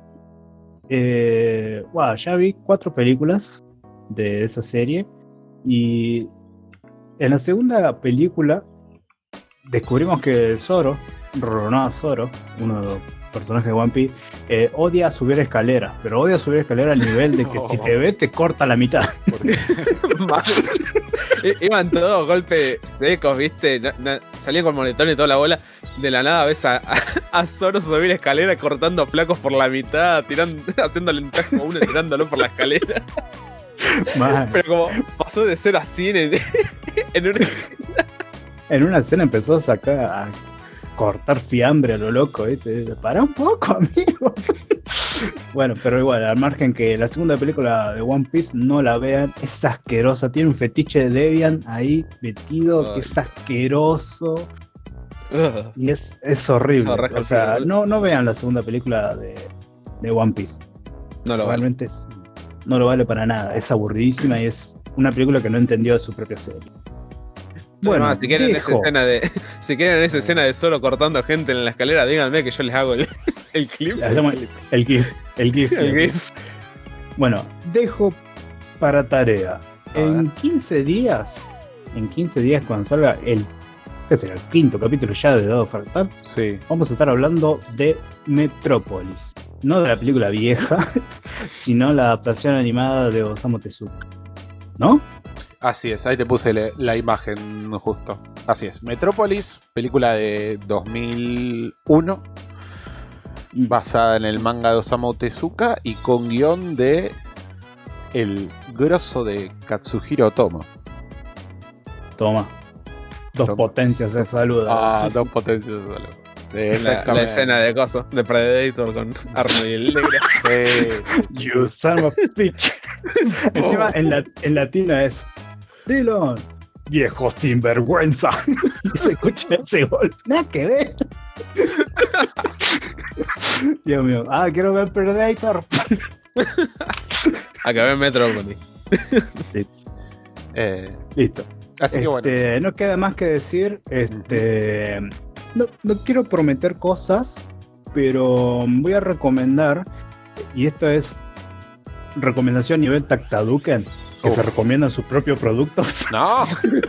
Eh, wow, ya vi cuatro películas de esa serie. Y en la segunda película descubrimos que Zoro, Roronoa Zoro, uno de los personajes de One Piece, eh, odia subir escaleras, pero odia subir escaleras al nivel de que No. si te ve te corta la mitad. Mal. I- Iban todos golpes secos, ¿viste? Na- na- salía con monetón y toda la bola. De la nada ves a, a, a Zoro subir escalera cortando flacos por la mitad, tirando, haciéndole un tajo a uno y tirándolo por la escalera. Man, Pero como pasó de ser así en, en una escena. en una escena empezó a sacar a cortar fiambre a lo loco, ¿viste? Para un poco, amigo. Bueno, pero igual, al margen que la segunda película de One Piece no la vean, es asquerosa. Tiene un fetiche de Debian ahí metido que Ay. es asqueroso Ugh. y es, es horrible. Eso rasca O el sea, frío, boludo. no, no vean la segunda película de, de One Piece. No lo vale. Realmente es- no lo vale para nada. Es aburridísima y es una película que no entendió de su propia serie. Bueno, si quieren esa dejo- escena de. Si quieren esa escena de Zoro cortando gente en la escalera, díganme que yo les hago el, el clip. Hacemos el GIF. El GIF. El GIF. Bueno, dejo para tarea. A En ver. quince días, en quince días cuando salga el, ¿qué será? El quinto capítulo ya de Dado Fractal, Sí. vamos a estar hablando de Metrópolis. No de la película vieja, sino la adaptación animada de Osamu Tezuka. ¿No? Así es, ahí te puse le- la imagen justo. Así es, Metrópolis, película de dos mil uno, basada en el manga de Osamu Tezuka y con guión de el grosso de Katsuhiro Otomo. Toma. Dos Toma. potencias se saludan. Ah, dos potencias solo. Sí, La, la exactamente. escena de coso, de Predator con Arnold y el negro. Sí. You son of a bitch. Encima en, la, en latino es Dylan, viejo sinvergüenza. Y se escucha ese golpe. Nada que ver. Dios mío. Ah, quiero ver Predator. Acabé en Metropolis. Eh, Listo. así que bueno. Este, no queda más que decir. Este, no, no quiero prometer cosas, pero voy a recomendar, y esto es recomendación a nivel Tactaduken, que Uf. se recomiendan sus propios productos. ¡No!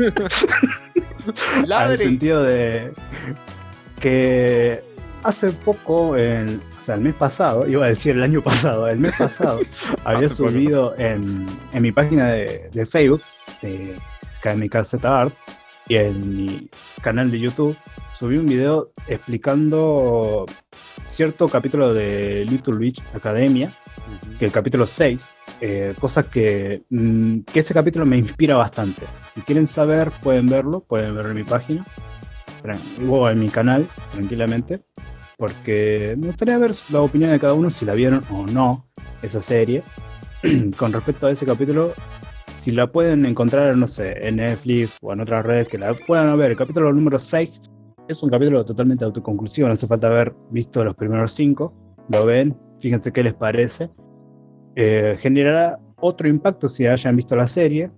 Al ¡Ladri! sentido de que hace poco, el, o sea, el mes pasado, iba a decir el año pasado, el mes pasado, había Hace poco. subido en, en mi página de, de Facebook, de Academic Z Art, y en mi canal de YouTube, subí un video explicando cierto capítulo de Little Witch Academia, que el capítulo seis, eh, cosas que, mm, que ese capítulo me inspira bastante. Si quieren saber, pueden verlo, pueden verlo en mi página, tran- o en mi canal, tranquilamente, porque me gustaría ver la opinión de cada uno, si la vieron o no, esa serie. con respecto a ese capítulo, si la pueden encontrar, no sé, en Netflix o en otras redes que la puedan ver, el capítulo número seis es un capítulo totalmente autoconclusivo, no hace falta haber visto los primeros cinco, lo ven, fíjense qué les parece. Eh, generará otro impacto si hayan visto la serie,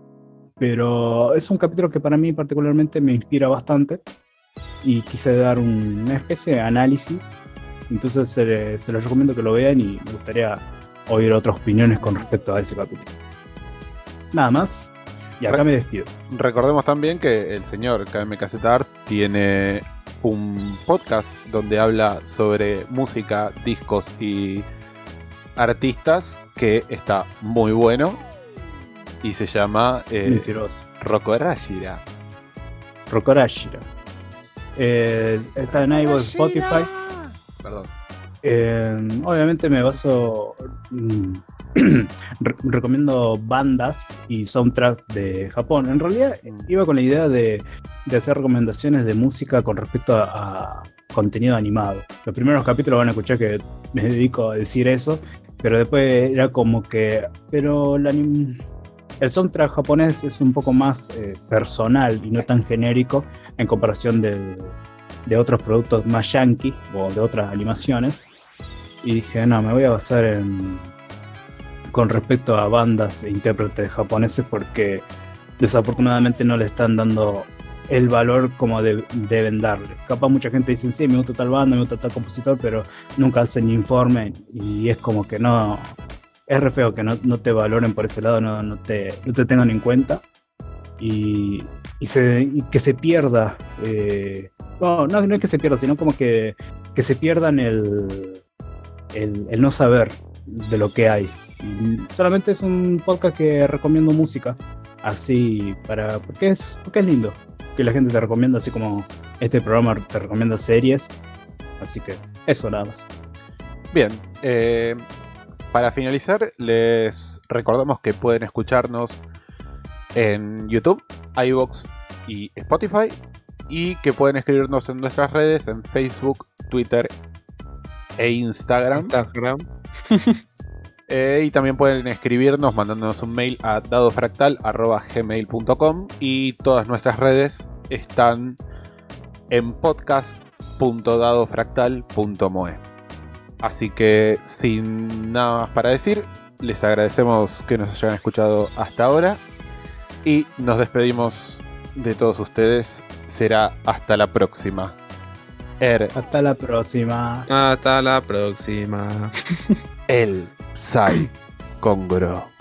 pero es un capítulo que para mí particularmente me inspira bastante y quise dar un- una especie de análisis, entonces se, se los recomiendo que lo vean y me gustaría oír otras opiniones con respecto a ese capítulo. Nada más, y acá Re- me despido. Recordemos también que el señor K M K Z Art tiene un podcast donde habla sobre música, discos y artistas que está muy bueno y se llama eh, Mentiroso. Rocorashira. Rocorashira. Eh, está en iVoox, Spotify. Perdón. Eh, obviamente me baso. mm, re- recomiendo bandas y soundtracks de Japón. En realidad iba con la idea de, de hacer recomendaciones de música con respecto a, a contenido animado. Los primeros capítulos van a escuchar que me dedico a decir eso, pero después era como que. Pero la anim- el soundtrack japonés es un poco más eh, personal y no tan genérico en comparación del- de otros productos más yankee o de otras animaciones. Y dije, no, me voy a basar en con respecto a bandas e intérpretes japoneses porque desafortunadamente no le están dando el valor como de- deben darle. Capaz mucha gente dice, sí, me gusta tal banda, me gusta tal compositor, pero nunca hacen informe y es como que no, es re feo que no, no te valoren por ese lado, no, no, te, no te tengan en cuenta y, y, se, y que se pierda, eh, no, no, no es que se pierda, sino como que, que se pierdan el, el, el no saber de lo que hay. Y solamente es un podcast que recomiendo música, así, para porque es, porque es lindo que la gente te recomienda, así como este programa te recomienda series. Así que eso nada más. Bien, eh, para finalizar, les recordamos que pueden escucharnos en YouTube, iVoox y Spotify, y que pueden escribirnos en nuestras redes, en Facebook, Twitter e Instagram. Instagram. Eh, y también pueden escribirnos mandándonos un mail a dadofractal arroba gmail punto com, y todas nuestras redes están en podcast punto dadofractal punto moe. Así que sin nada más para decir, les agradecemos que nos hayan escuchado hasta ahora y nos despedimos de todos ustedes. Será hasta la próxima. Er, Hasta la próxima. Hasta la próxima. el Sai Congro.